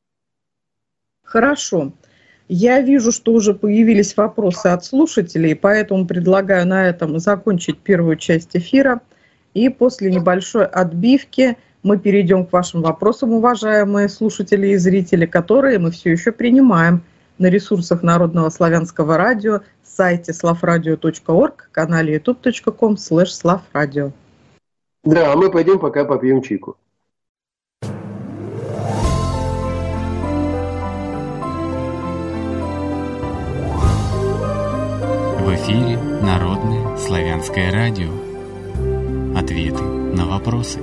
Хорошо. Я вижу, что уже появились вопросы от слушателей, поэтому предлагаю на этом закончить первую часть эфира. И после небольшой отбивки мы перейдем к вашим вопросам, уважаемые слушатели и зрители, которые мы все еще принимаем на ресурсах Народного славянского радио, сайте slavradio.org, канале youtube.com/slavradio. Да, а мы пойдем пока попьем чайку. В эфире Народное славянское радио. Ответы на вопросы.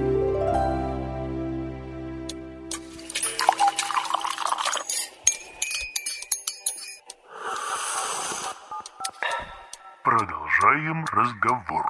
Продолжаем разговор.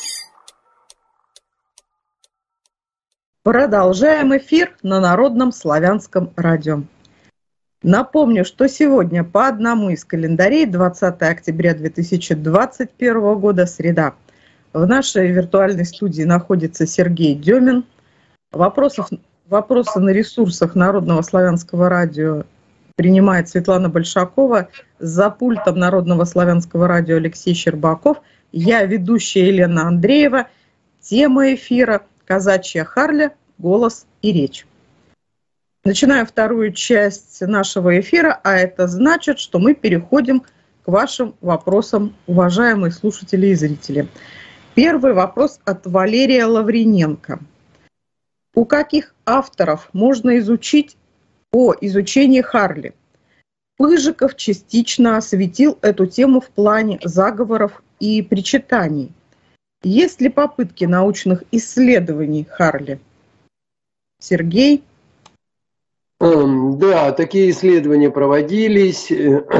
Продолжаем эфир на Народном славянском радио. Напомню, что сегодня по одному из календарей 20 октября 2021 года, среда. В нашей виртуальной студии находится Сергей Демин. Вопросы на ресурсах Народного славянского радио принимает Светлана Большакова. За пультом Народного славянского радио Алексей Щербаков. Я ведущая Елена Андреева. Тема эфира «Казачья Харля. Голос и речь». Начинаем вторую часть нашего эфира, а это значит, что мы переходим к вашим вопросам, уважаемые слушатели и зрители. Первый вопрос от Валерия Лавриненко. У каких авторов можно изучить о изучении Харли? Пыжиков частично осветил эту тему в плане заговоров и причитаний. Есть ли попытки научных исследований Харли? Сергей? Да, такие исследования проводились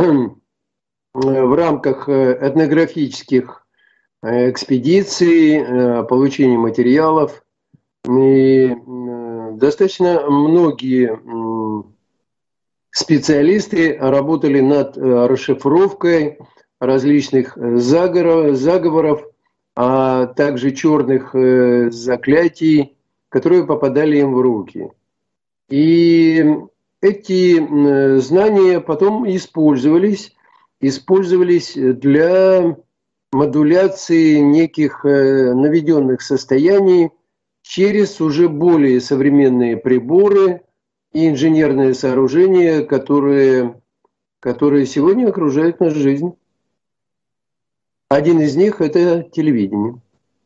в рамках этнографических экспедиций, получения материалов. И достаточно многие специалисты работали над расшифровкой различных заговоров, а также черных заклятий, которые попадали им в руки. И эти знания потом использовались для модуляции неких наведенных состояний через уже более современные приборы и инженерные сооружения, которые сегодня окружают нашу жизнь. Один из них – это телевидение.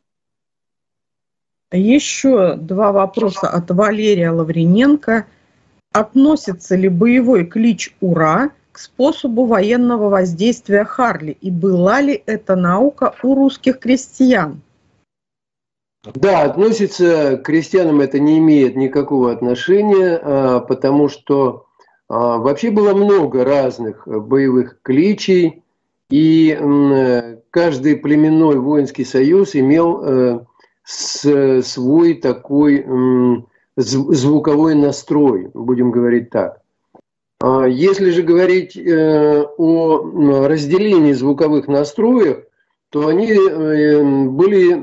Еще два вопроса от Валерия Лавриненко. Относится ли боевой клич «Ура» к способу военного воздействия Харли? И была ли эта наука у русских крестьян? Да, относится к крестьянам, это не имеет никакого отношения, потому что вообще было много разных боевых кличей, и каждый племенной воинский союз имел свой такой звуковой настрой, будем говорить так. Если же говорить о разделении звуковых настроек, то они были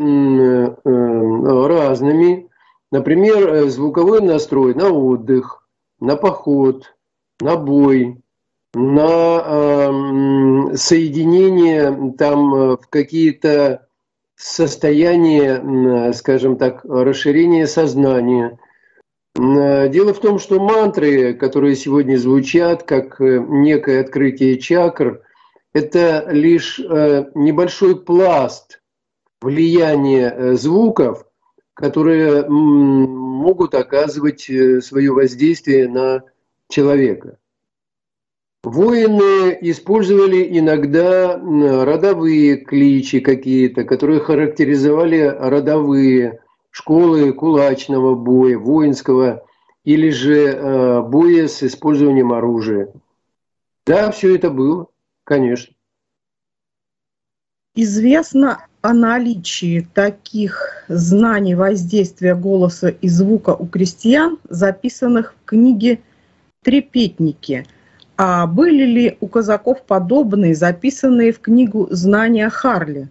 разными. Например, звуковой настрой на отдых, на поход, на бой, на соединение там в какие-то состояния, скажем так, расширения сознания. Дело в том, что мантры, которые сегодня звучат как некое открытие чакр, это лишь небольшой пласт влияния звуков, которые могут оказывать свое воздействие на человека. Воины использовали иногда родовые кличи какие-то, которые характеризовали родовые школы кулачного боя, воинского или же боя с использованием оружия. Да, все это было, конечно. Известно о наличии таких знаний воздействия голоса и звука у крестьян, записанных в книге «Трепетники». А были ли у казаков подобные, записанные в книгу «Знания Харли»?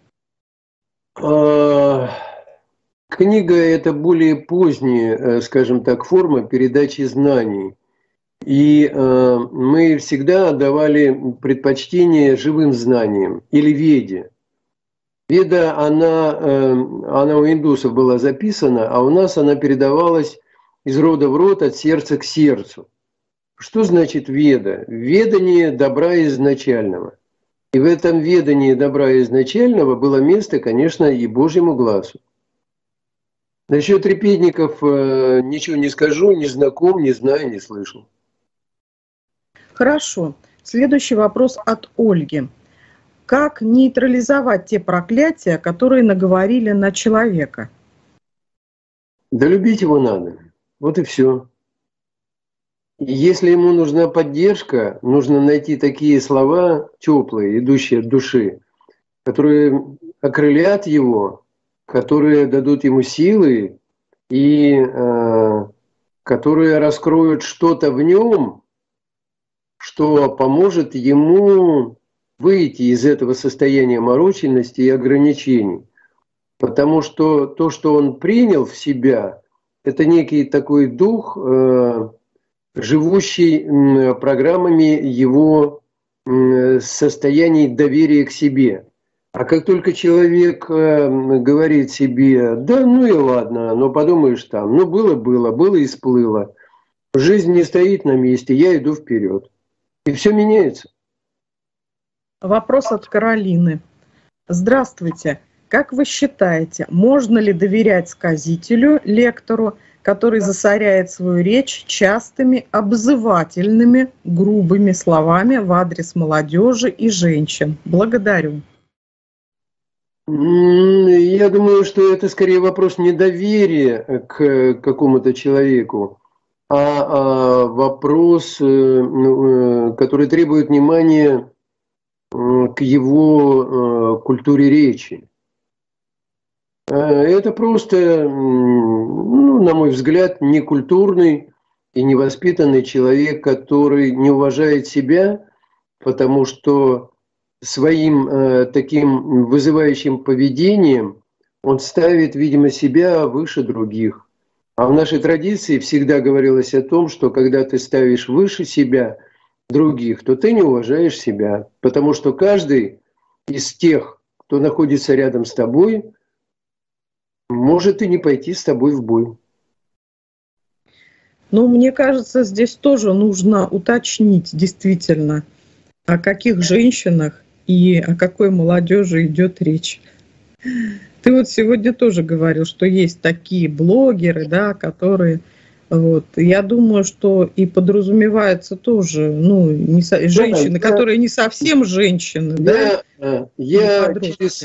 Книга – это более поздняя, скажем так, форма передачи знаний. И мы всегда давали предпочтение живым знаниям или веде. Веда, она у индусов была записана, а у нас она передавалась из рода в род, от сердца к сердцу. Что значит веда? Ведание добра изначального. И в этом ведании добра изначального было место, конечно, и Божьему глазу. Насчет трепетников ничего не скажу, не знаком, не знаю, не слышал. Хорошо. Следующий вопрос от Ольги. Как нейтрализовать те проклятия, которые наговорили на человека? Да любить его надо. Вот и все. Если ему нужна поддержка, нужно найти такие слова теплые, идущие от души, которые окрылят его, которые дадут ему силы и которые раскроют что-то в нем, что поможет ему выйти из этого состояния мороченности и ограничений. Потому что то, что он принял в себя, это некий такой дух, живущий программами его состояний доверия к себе. А как только человек говорит себе, да ну и ладно, ну подумаешь там, ну было и сплыло. Жизнь не стоит на месте, я иду вперед. И все меняется. Вопрос от Каролины. Здравствуйте. Как вы считаете, можно ли доверять сказителю, лектору, который засоряет свою речь частыми обзывательными, грубыми словами в адрес молодежи и женщин? Благодарю. Я думаю, что это скорее вопрос недоверия к какому-то человеку, а вопрос, который требует внимания к его культуре речи. Это просто, на мой взгляд, некультурный и невоспитанный человек, который не уважает себя, потому что своим таким вызывающим поведением он ставит, видимо, себя выше других. А в нашей традиции всегда говорилось о том, что когда ты ставишь выше себя других, то ты не уважаешь себя, потому что каждый из тех, кто находится рядом с тобой, может и не пойти с тобой в бой. Ну, мне кажется, здесь тоже нужно уточнить действительно, о каких женщинах и о какой молодежи идет речь. Ты вот сегодня тоже говорил, что есть такие блогеры, да, которые... Вот. Я думаю, что и подразумевается тоже, женщины, которые не совсем женщины. Я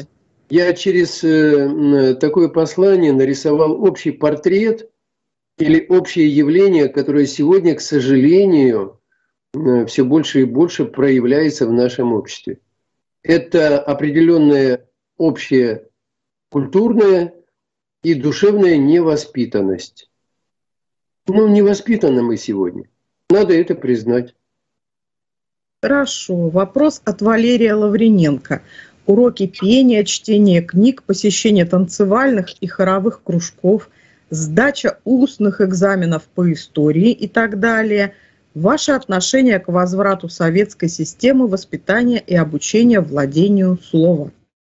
через такое послание нарисовал общий портрет или общее явление, которое сегодня, к сожалению, все больше и больше проявляется в нашем обществе. Это определенная общая культурная и душевная невоспитанность. Невоспитаны мы сегодня. Надо это признать. Хорошо. Вопрос от Валерия Лавриненко. Уроки пения, чтения книг, посещение танцевальных и хоровых кружков, сдача устных экзаменов по истории и так далее. Ваше отношение к возврату советской системы воспитания и обучения владению слова?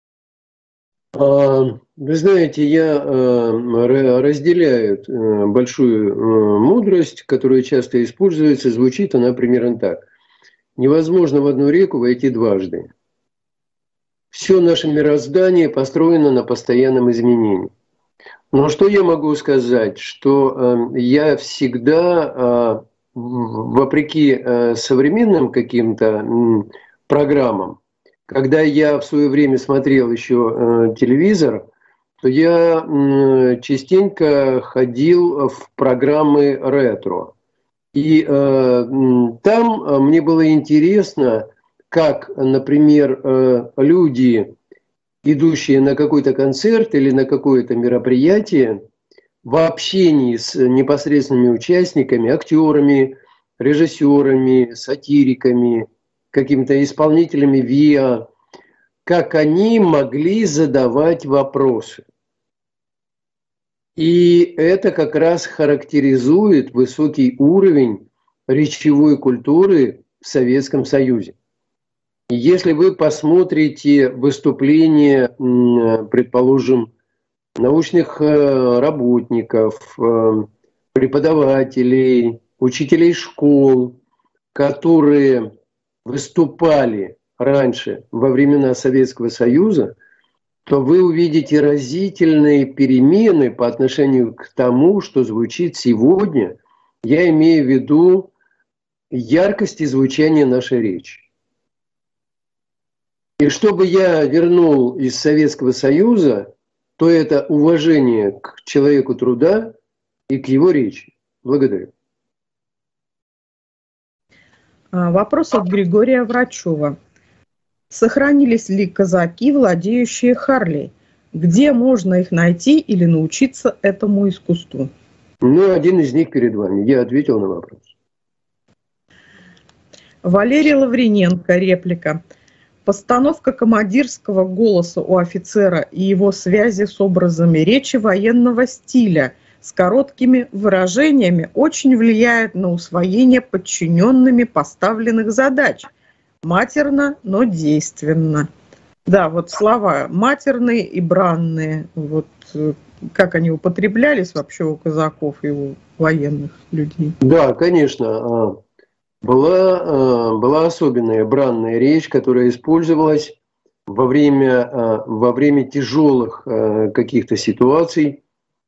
Вы знаете, я разделяю большую мудрость, которая часто используется. Звучит она примерно так. Невозможно в одну реку войти дважды. Все наше мироздание построено на постоянном изменении. Но что я могу сказать? Что я всегда, вопреки современным каким-то программам, когда я в свое время смотрел еще телевизор, то я частенько ходил в программы ретро. И там мне было интересно, как, например, люди, идущие на какой-то концерт или на какое-то мероприятие, в общении с непосредственными участниками, актерами, режиссерами, сатириками, какими-то исполнителями ВИА, как они могли задавать вопросы. И это как раз характеризует высокий уровень речевой культуры в Советском Союзе. Если вы посмотрите выступления, предположим, научных работников, преподавателей, учителей школ, которые выступали раньше, во времена Советского Союза, то вы увидите разительные перемены по отношению к тому, что звучит сегодня. Я имею в виду яркости звучания нашей речи. И чтобы я вернул из Советского Союза, то это уважение к человеку труда и к его речи. Благодарю. Вопрос от Григория Врачева. Сохранились ли казаки, владеющие Харлей? Где можно их найти или научиться этому искусству? Ну, один из них перед вами. Я ответил на вопрос. Валерий Лавриненко, реплика. Постановка командирского голоса у офицера и его связи с образами речи военного стиля с короткими выражениями очень влияет на усвоение подчиненными поставленных задач. Матерно, но действенно. Да, вот слова матерные и бранные, вот как они употреблялись вообще у казаков и у военных людей? Да, конечно. Была особенная бранная речь, которая использовалась во время тяжелых каких-то ситуаций,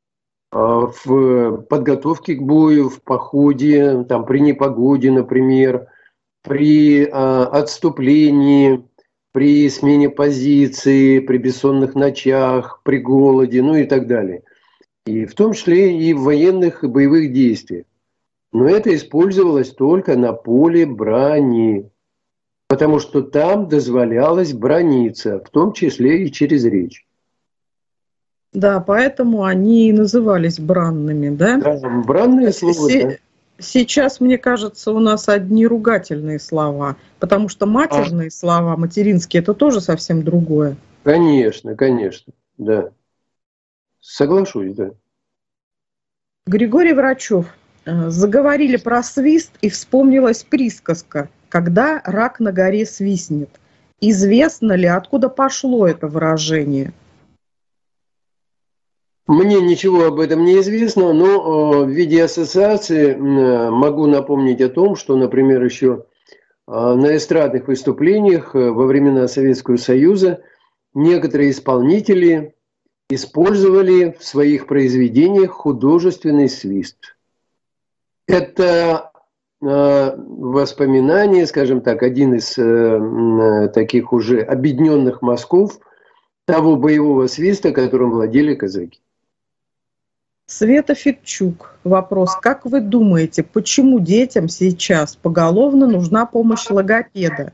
в подготовке к бою, в походе, там, при непогоде, например, при отступлении, при смене позиции, при бессонных ночах, при голоде, ну и так далее. И в том числе и в военных и боевых действиях. Но это использовалось только на поле брани, потому что там дозволялось браниться, в том числе и через речь. Да, поэтому они и назывались бранными, да? Да, бранное слово, да. Сейчас, мне кажется, у нас одни ругательные слова, потому что матерные слова, материнские, это тоже совсем другое. Конечно, конечно, да. Соглашусь, да. Григорий Врачев. Заговорили про свист, и вспомнилась присказка «Когда рак на горе свистнет». Известно ли, откуда пошло это выражение? Мне ничего об этом не известно, но в виде ассоциации могу напомнить о том, что, например, еще на эстрадных выступлениях во времена Советского Союза некоторые исполнители использовали в своих произведениях художественный свист. Это воспоминание, скажем так, один из таких уже объединенных мазков того боевого свиста, которым владели казаки. Света Федчук. Вопрос. Как вы думаете, почему детям сейчас поголовно нужна помощь логопеда?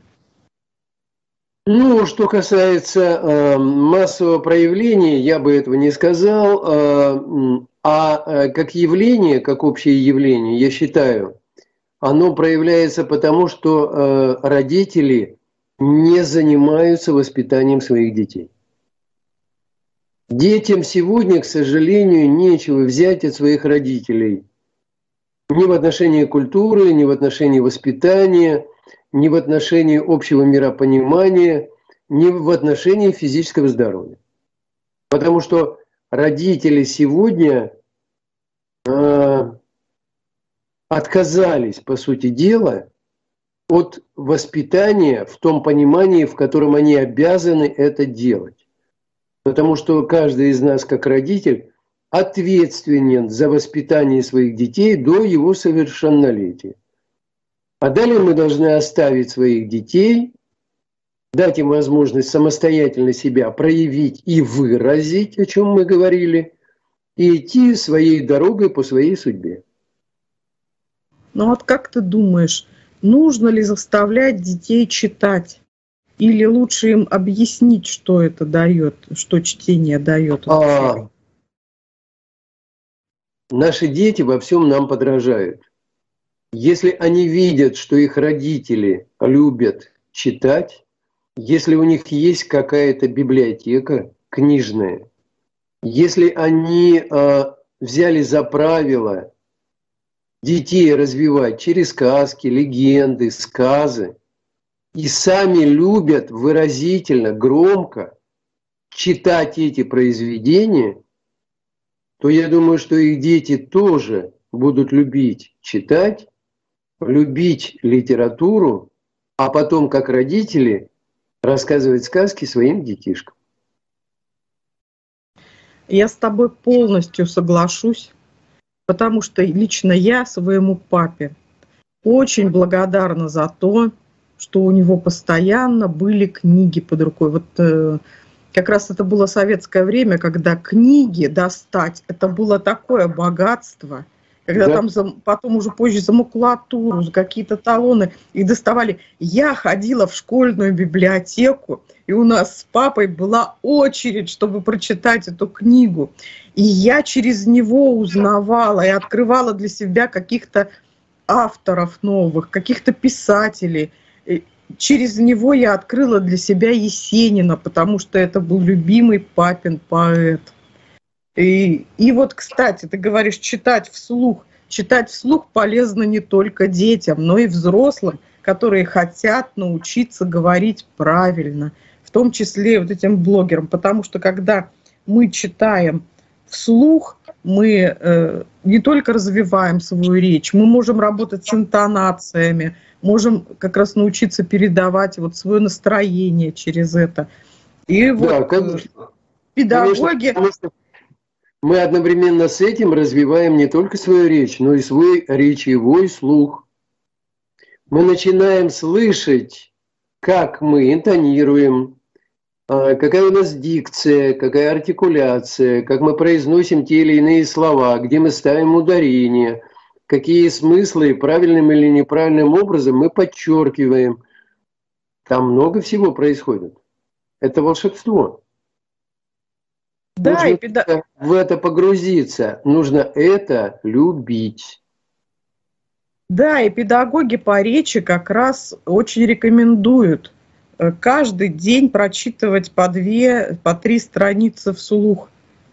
Ну, что касается массового проявления, я бы этого не сказал. А как явление, как общее явление, я считаю, оно проявляется потому, что родители не занимаются воспитанием своих детей. Детям сегодня, к сожалению, нечего взять от своих родителей. Ни в отношении культуры, ни в отношении воспитания, ни в отношении общего миропонимания, ни в отношении физического здоровья. Потому что родители сегодня отказались, по сути дела, от воспитания в том понимании, в котором они обязаны это делать. Потому что каждый из нас, как родитель, ответственен за воспитание своих детей до его совершеннолетия. А далее мы должны оставить своих детей, дать им возможность самостоятельно себя проявить и выразить, о чем мы говорили, и идти своей дорогой по своей судьбе. Ну вот как ты думаешь, нужно ли заставлять детей читать? Или лучше им объяснить, что это дает, что чтение дает? Наши дети во всем нам подражают. Если они видят, что их родители любят читать, если у них есть какая-то библиотека книжная, если они взяли за правило детей развивать через сказки, легенды, сказы, и сами любят выразительно, громко читать эти произведения, то я думаю, что их дети тоже будут любить читать, любить литературу, а потом, как родители, рассказывать сказки своим детишкам. Я с тобой полностью соглашусь, потому что лично я своему папе очень благодарна за то, что у него постоянно были книги под рукой. Вот как раз это было советское время, когда книги достать, это было такое богатство, когда Да. там потом уже позже за макулатуру, за какие-то талоны их доставали. Я ходила в школьную библиотеку, и у нас с папой была очередь, чтобы прочитать эту книгу. И я через него узнавала и открывала для себя каких-то авторов новых, каких-то писателей. Через него я открыла для себя Есенина, потому что это был любимый папин поэт. И вот, кстати, ты говоришь, читать вслух. Читать вслух полезно не только детям, но и взрослым, которые хотят научиться говорить правильно, в том числе вот этим блогерам. Потому что когда мы читаем вслух, мы не только развиваем свою речь, мы можем работать с интонациями, можем как раз научиться передавать вот свое настроение через это. И вот Да, конечно. педагоги... Конечно, мы одновременно с этим развиваем не только свою речь, но и свой речевой слух. Мы начинаем слышать, как мы интонируем, какая у нас дикция, какая артикуляция, как мы произносим те или иные слова, где мы ставим ударение, какие смыслы правильным или неправильным образом мы подчеркиваем. Там много всего происходит. Это волшебство. Да, нужно в это погрузиться, нужно это любить. Да, и педагоги по речи как раз очень рекомендуют каждый день прочитывать по 2, по 3 страницы вслух.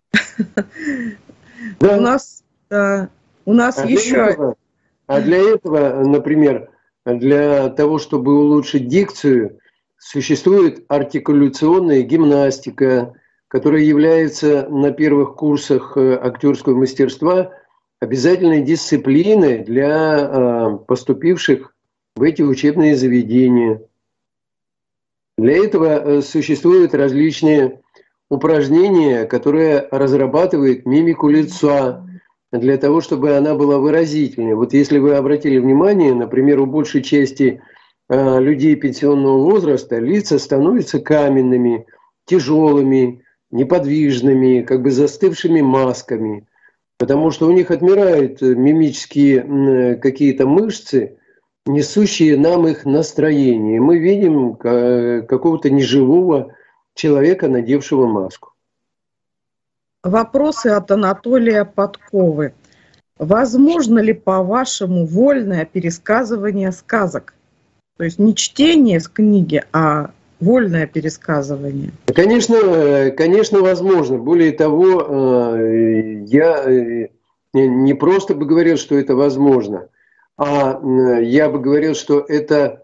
Да. У нас еще... Для этого, например, для того, чтобы улучшить дикцию, существует артикуляционная гимнастика, которая является на первых курсах актерского мастерства обязательной дисциплиной для поступивших в эти учебные заведения. Для этого существуют различные упражнения, которые разрабатывают мимику лица, для того, чтобы она была выразительнее. Вот если вы обратили внимание, например, у большей части людей пенсионного возраста лица становятся каменными, тяжелыми, неподвижными, как бы застывшими масками, потому что у них отмирают мимические какие-то мышцы, несущие нам их настроение. Мы видим какого-то неживого человека, надевшего маску. Вопросы от Анатолия Подковы. Возможно ли, по-вашему, вольное пересказывание сказок? То есть не чтение с книги, а вольное пересказывание. Конечно, возможно. Более того, я не просто бы говорил, что это возможно, а я бы говорил, что это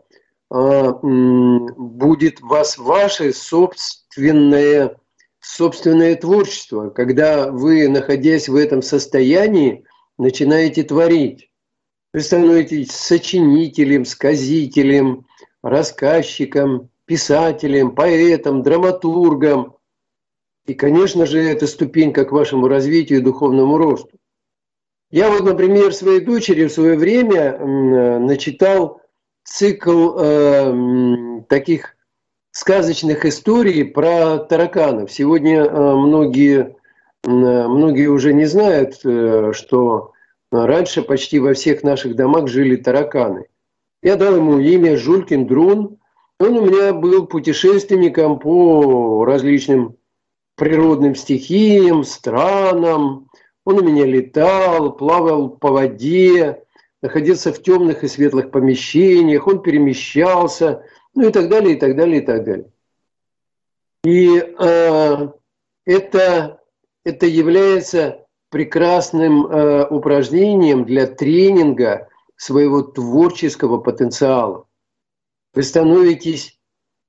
будет ваше собственное творчество, когда вы, находясь в этом состоянии, начинаете творить. Вы становитесь сочинителем, сказителем, рассказчиком, писателем, поэтом, драматургом. И, конечно же, это ступенька к вашему развитию и духовному росту. Я вот, например, своей дочери в свое время начитал цикл таких сказочных историй про тараканов. Сегодня многие уже не знают, что раньше почти во всех наших домах жили тараканы. Я дал ему имя Жулькин Друн. Он у меня был путешественником по различным природным стихиям, странам. Он у меня летал, плавал по воде, находился в темных и светлых помещениях, он перемещался, ну и так далее, и так далее, и так далее. И это является прекрасным упражнением для тренинга своего творческого потенциала. Вы становитесь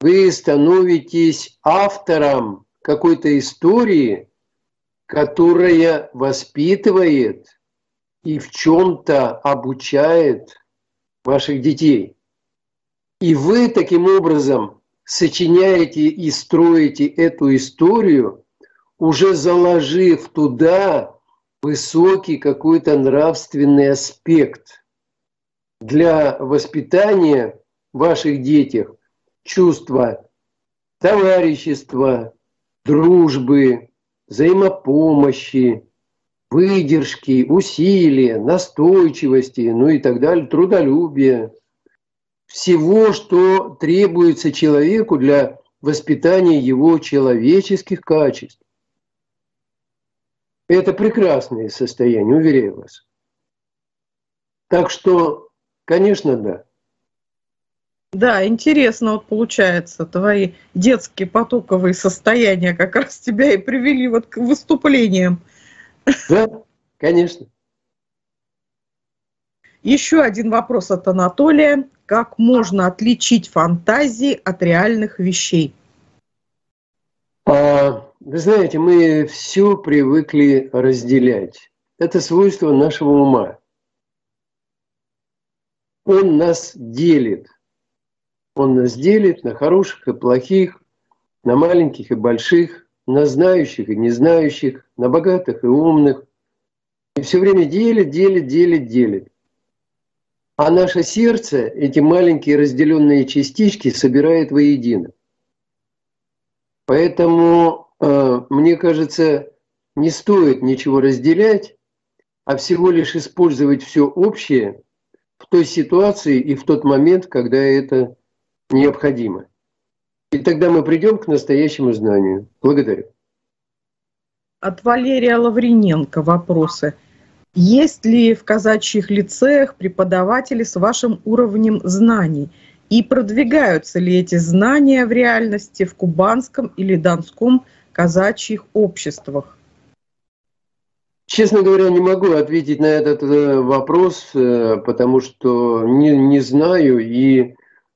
автором какой-то истории, которая воспитывает и в чем-то обучает ваших детей. И вы таким образом сочиняете и строите эту историю, уже заложив туда высокий какой-то нравственный аспект для воспитания в ваших детях чувства товарищества, дружбы, взаимопомощи, выдержки, усилия, настойчивости, ну и так далее, трудолюбия. Всего, что требуется человеку для воспитания его человеческих качеств. Это прекрасное состояние, уверяю вас. Так что, конечно, да. Да, интересно, вот получается, твои детские потоковые состояния как раз тебя и привели вот к выступлениям. Да, конечно. Еще один вопрос от Анатолия. Как можно отличить фантазии от реальных вещей? Вы знаете, мы все привыкли разделять. Это свойство нашего ума. Он нас делит. Он нас делит на хороших и плохих, на маленьких и больших, на знающих и не знающих, на богатых и умных. И все время делит. А наше сердце эти маленькие разделенные частички собирает воедино. Поэтому, мне кажется, не стоит ничего разделять, а всего лишь использовать все общее в той ситуации и в тот момент, когда это необходимо. И тогда мы придем к настоящему знанию. Благодарю. От Валерия Лавриненко вопросы. Есть ли в казачьих лицеях преподаватели с вашим уровнем знаний? И продвигаются ли эти знания в реальности в кубанском или донском казачьих обществах? Честно говоря, не могу ответить на этот вопрос, потому что не знаю, и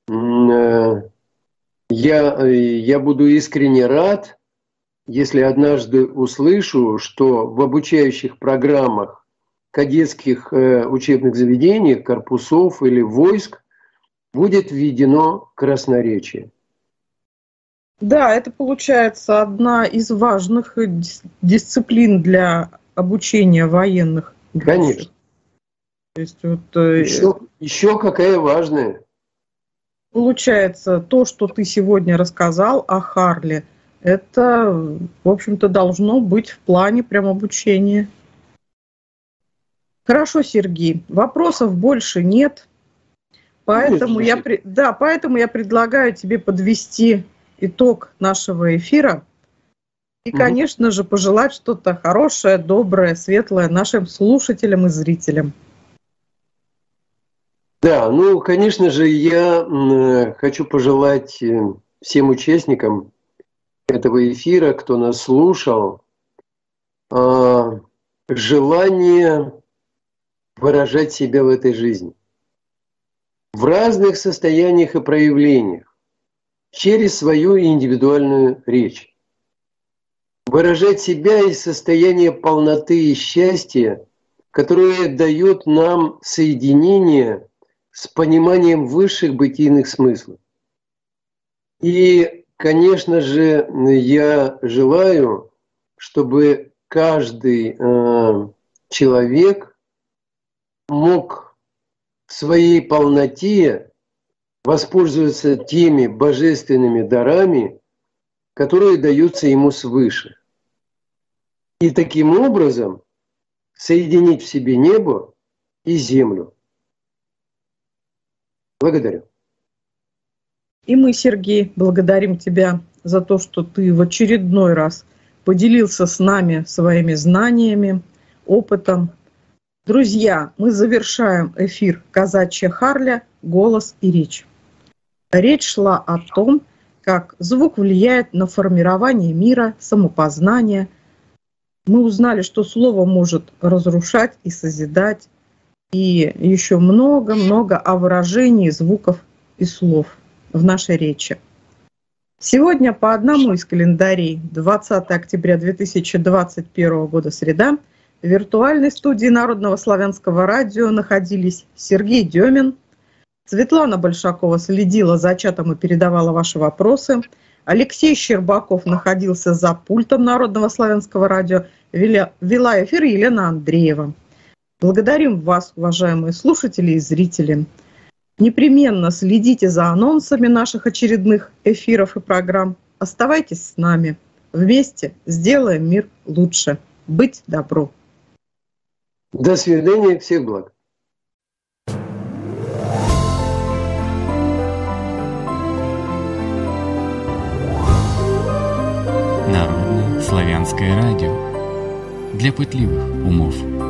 я буду искренне рад, если однажды услышу, что в обучающих программах кадетских учебных заведений, корпусов или войск будет введено красноречие. Да, это получается одна из важных дисциплин для обучения военных. Конечно. То есть вот, еще какая важная. Получается, то, что ты сегодня рассказал о Харле, это, в общем-то, должно быть в плане прям обучения. Хорошо, Сергей, вопросов больше нет. Поэтому я предлагаю тебе подвести итог нашего эфира. И, конечно же, пожелать что-то хорошее, доброе, светлое нашим слушателям и зрителям. Да, ну, конечно же, я хочу пожелать всем участникам этого эфира, кто нас слушал, желание выражать себя в этой жизни в разных состояниях и проявлениях через свою индивидуальную речь. Выражать себя из состояния полноты и счастья, которое дает нам соединение с пониманием высших бытийных смыслов. И, конечно же, я желаю, чтобы каждый человек мог в своей полноте воспользоваться теми божественными дарами, которые даются ему свыше. И таким образом соединить в себе небо и землю. Благодарю. И мы, Сергей, благодарим тебя за то, что ты в очередной раз поделился с нами своими знаниями, опытом. Друзья, мы завершаем эфир «Казачья Харля. Голос и речь». Речь шла о том, как звук влияет на формирование мира, самопознание. Мы узнали, что слово может разрушать и созидать, и еще много-много о выражении звуков и слов в нашей речи. Сегодня по одному из календарей, 20 октября 2021 года, среда, в виртуальной студии Народного славянского радио находились Сергей Демин, Светлана Большакова следила за чатом и передавала ваши вопросы, Алексей Щербаков находился за пультом Народного славянского радио, вела эфир Елена Андреева. Благодарим вас, уважаемые слушатели и зрители. Непременно следите за анонсами наших очередных эфиров и программ. Оставайтесь с нами. Вместе сделаем мир лучше. Быть добру. До свидания. Всех благ. Народное славянское радио. Для пытливых умов.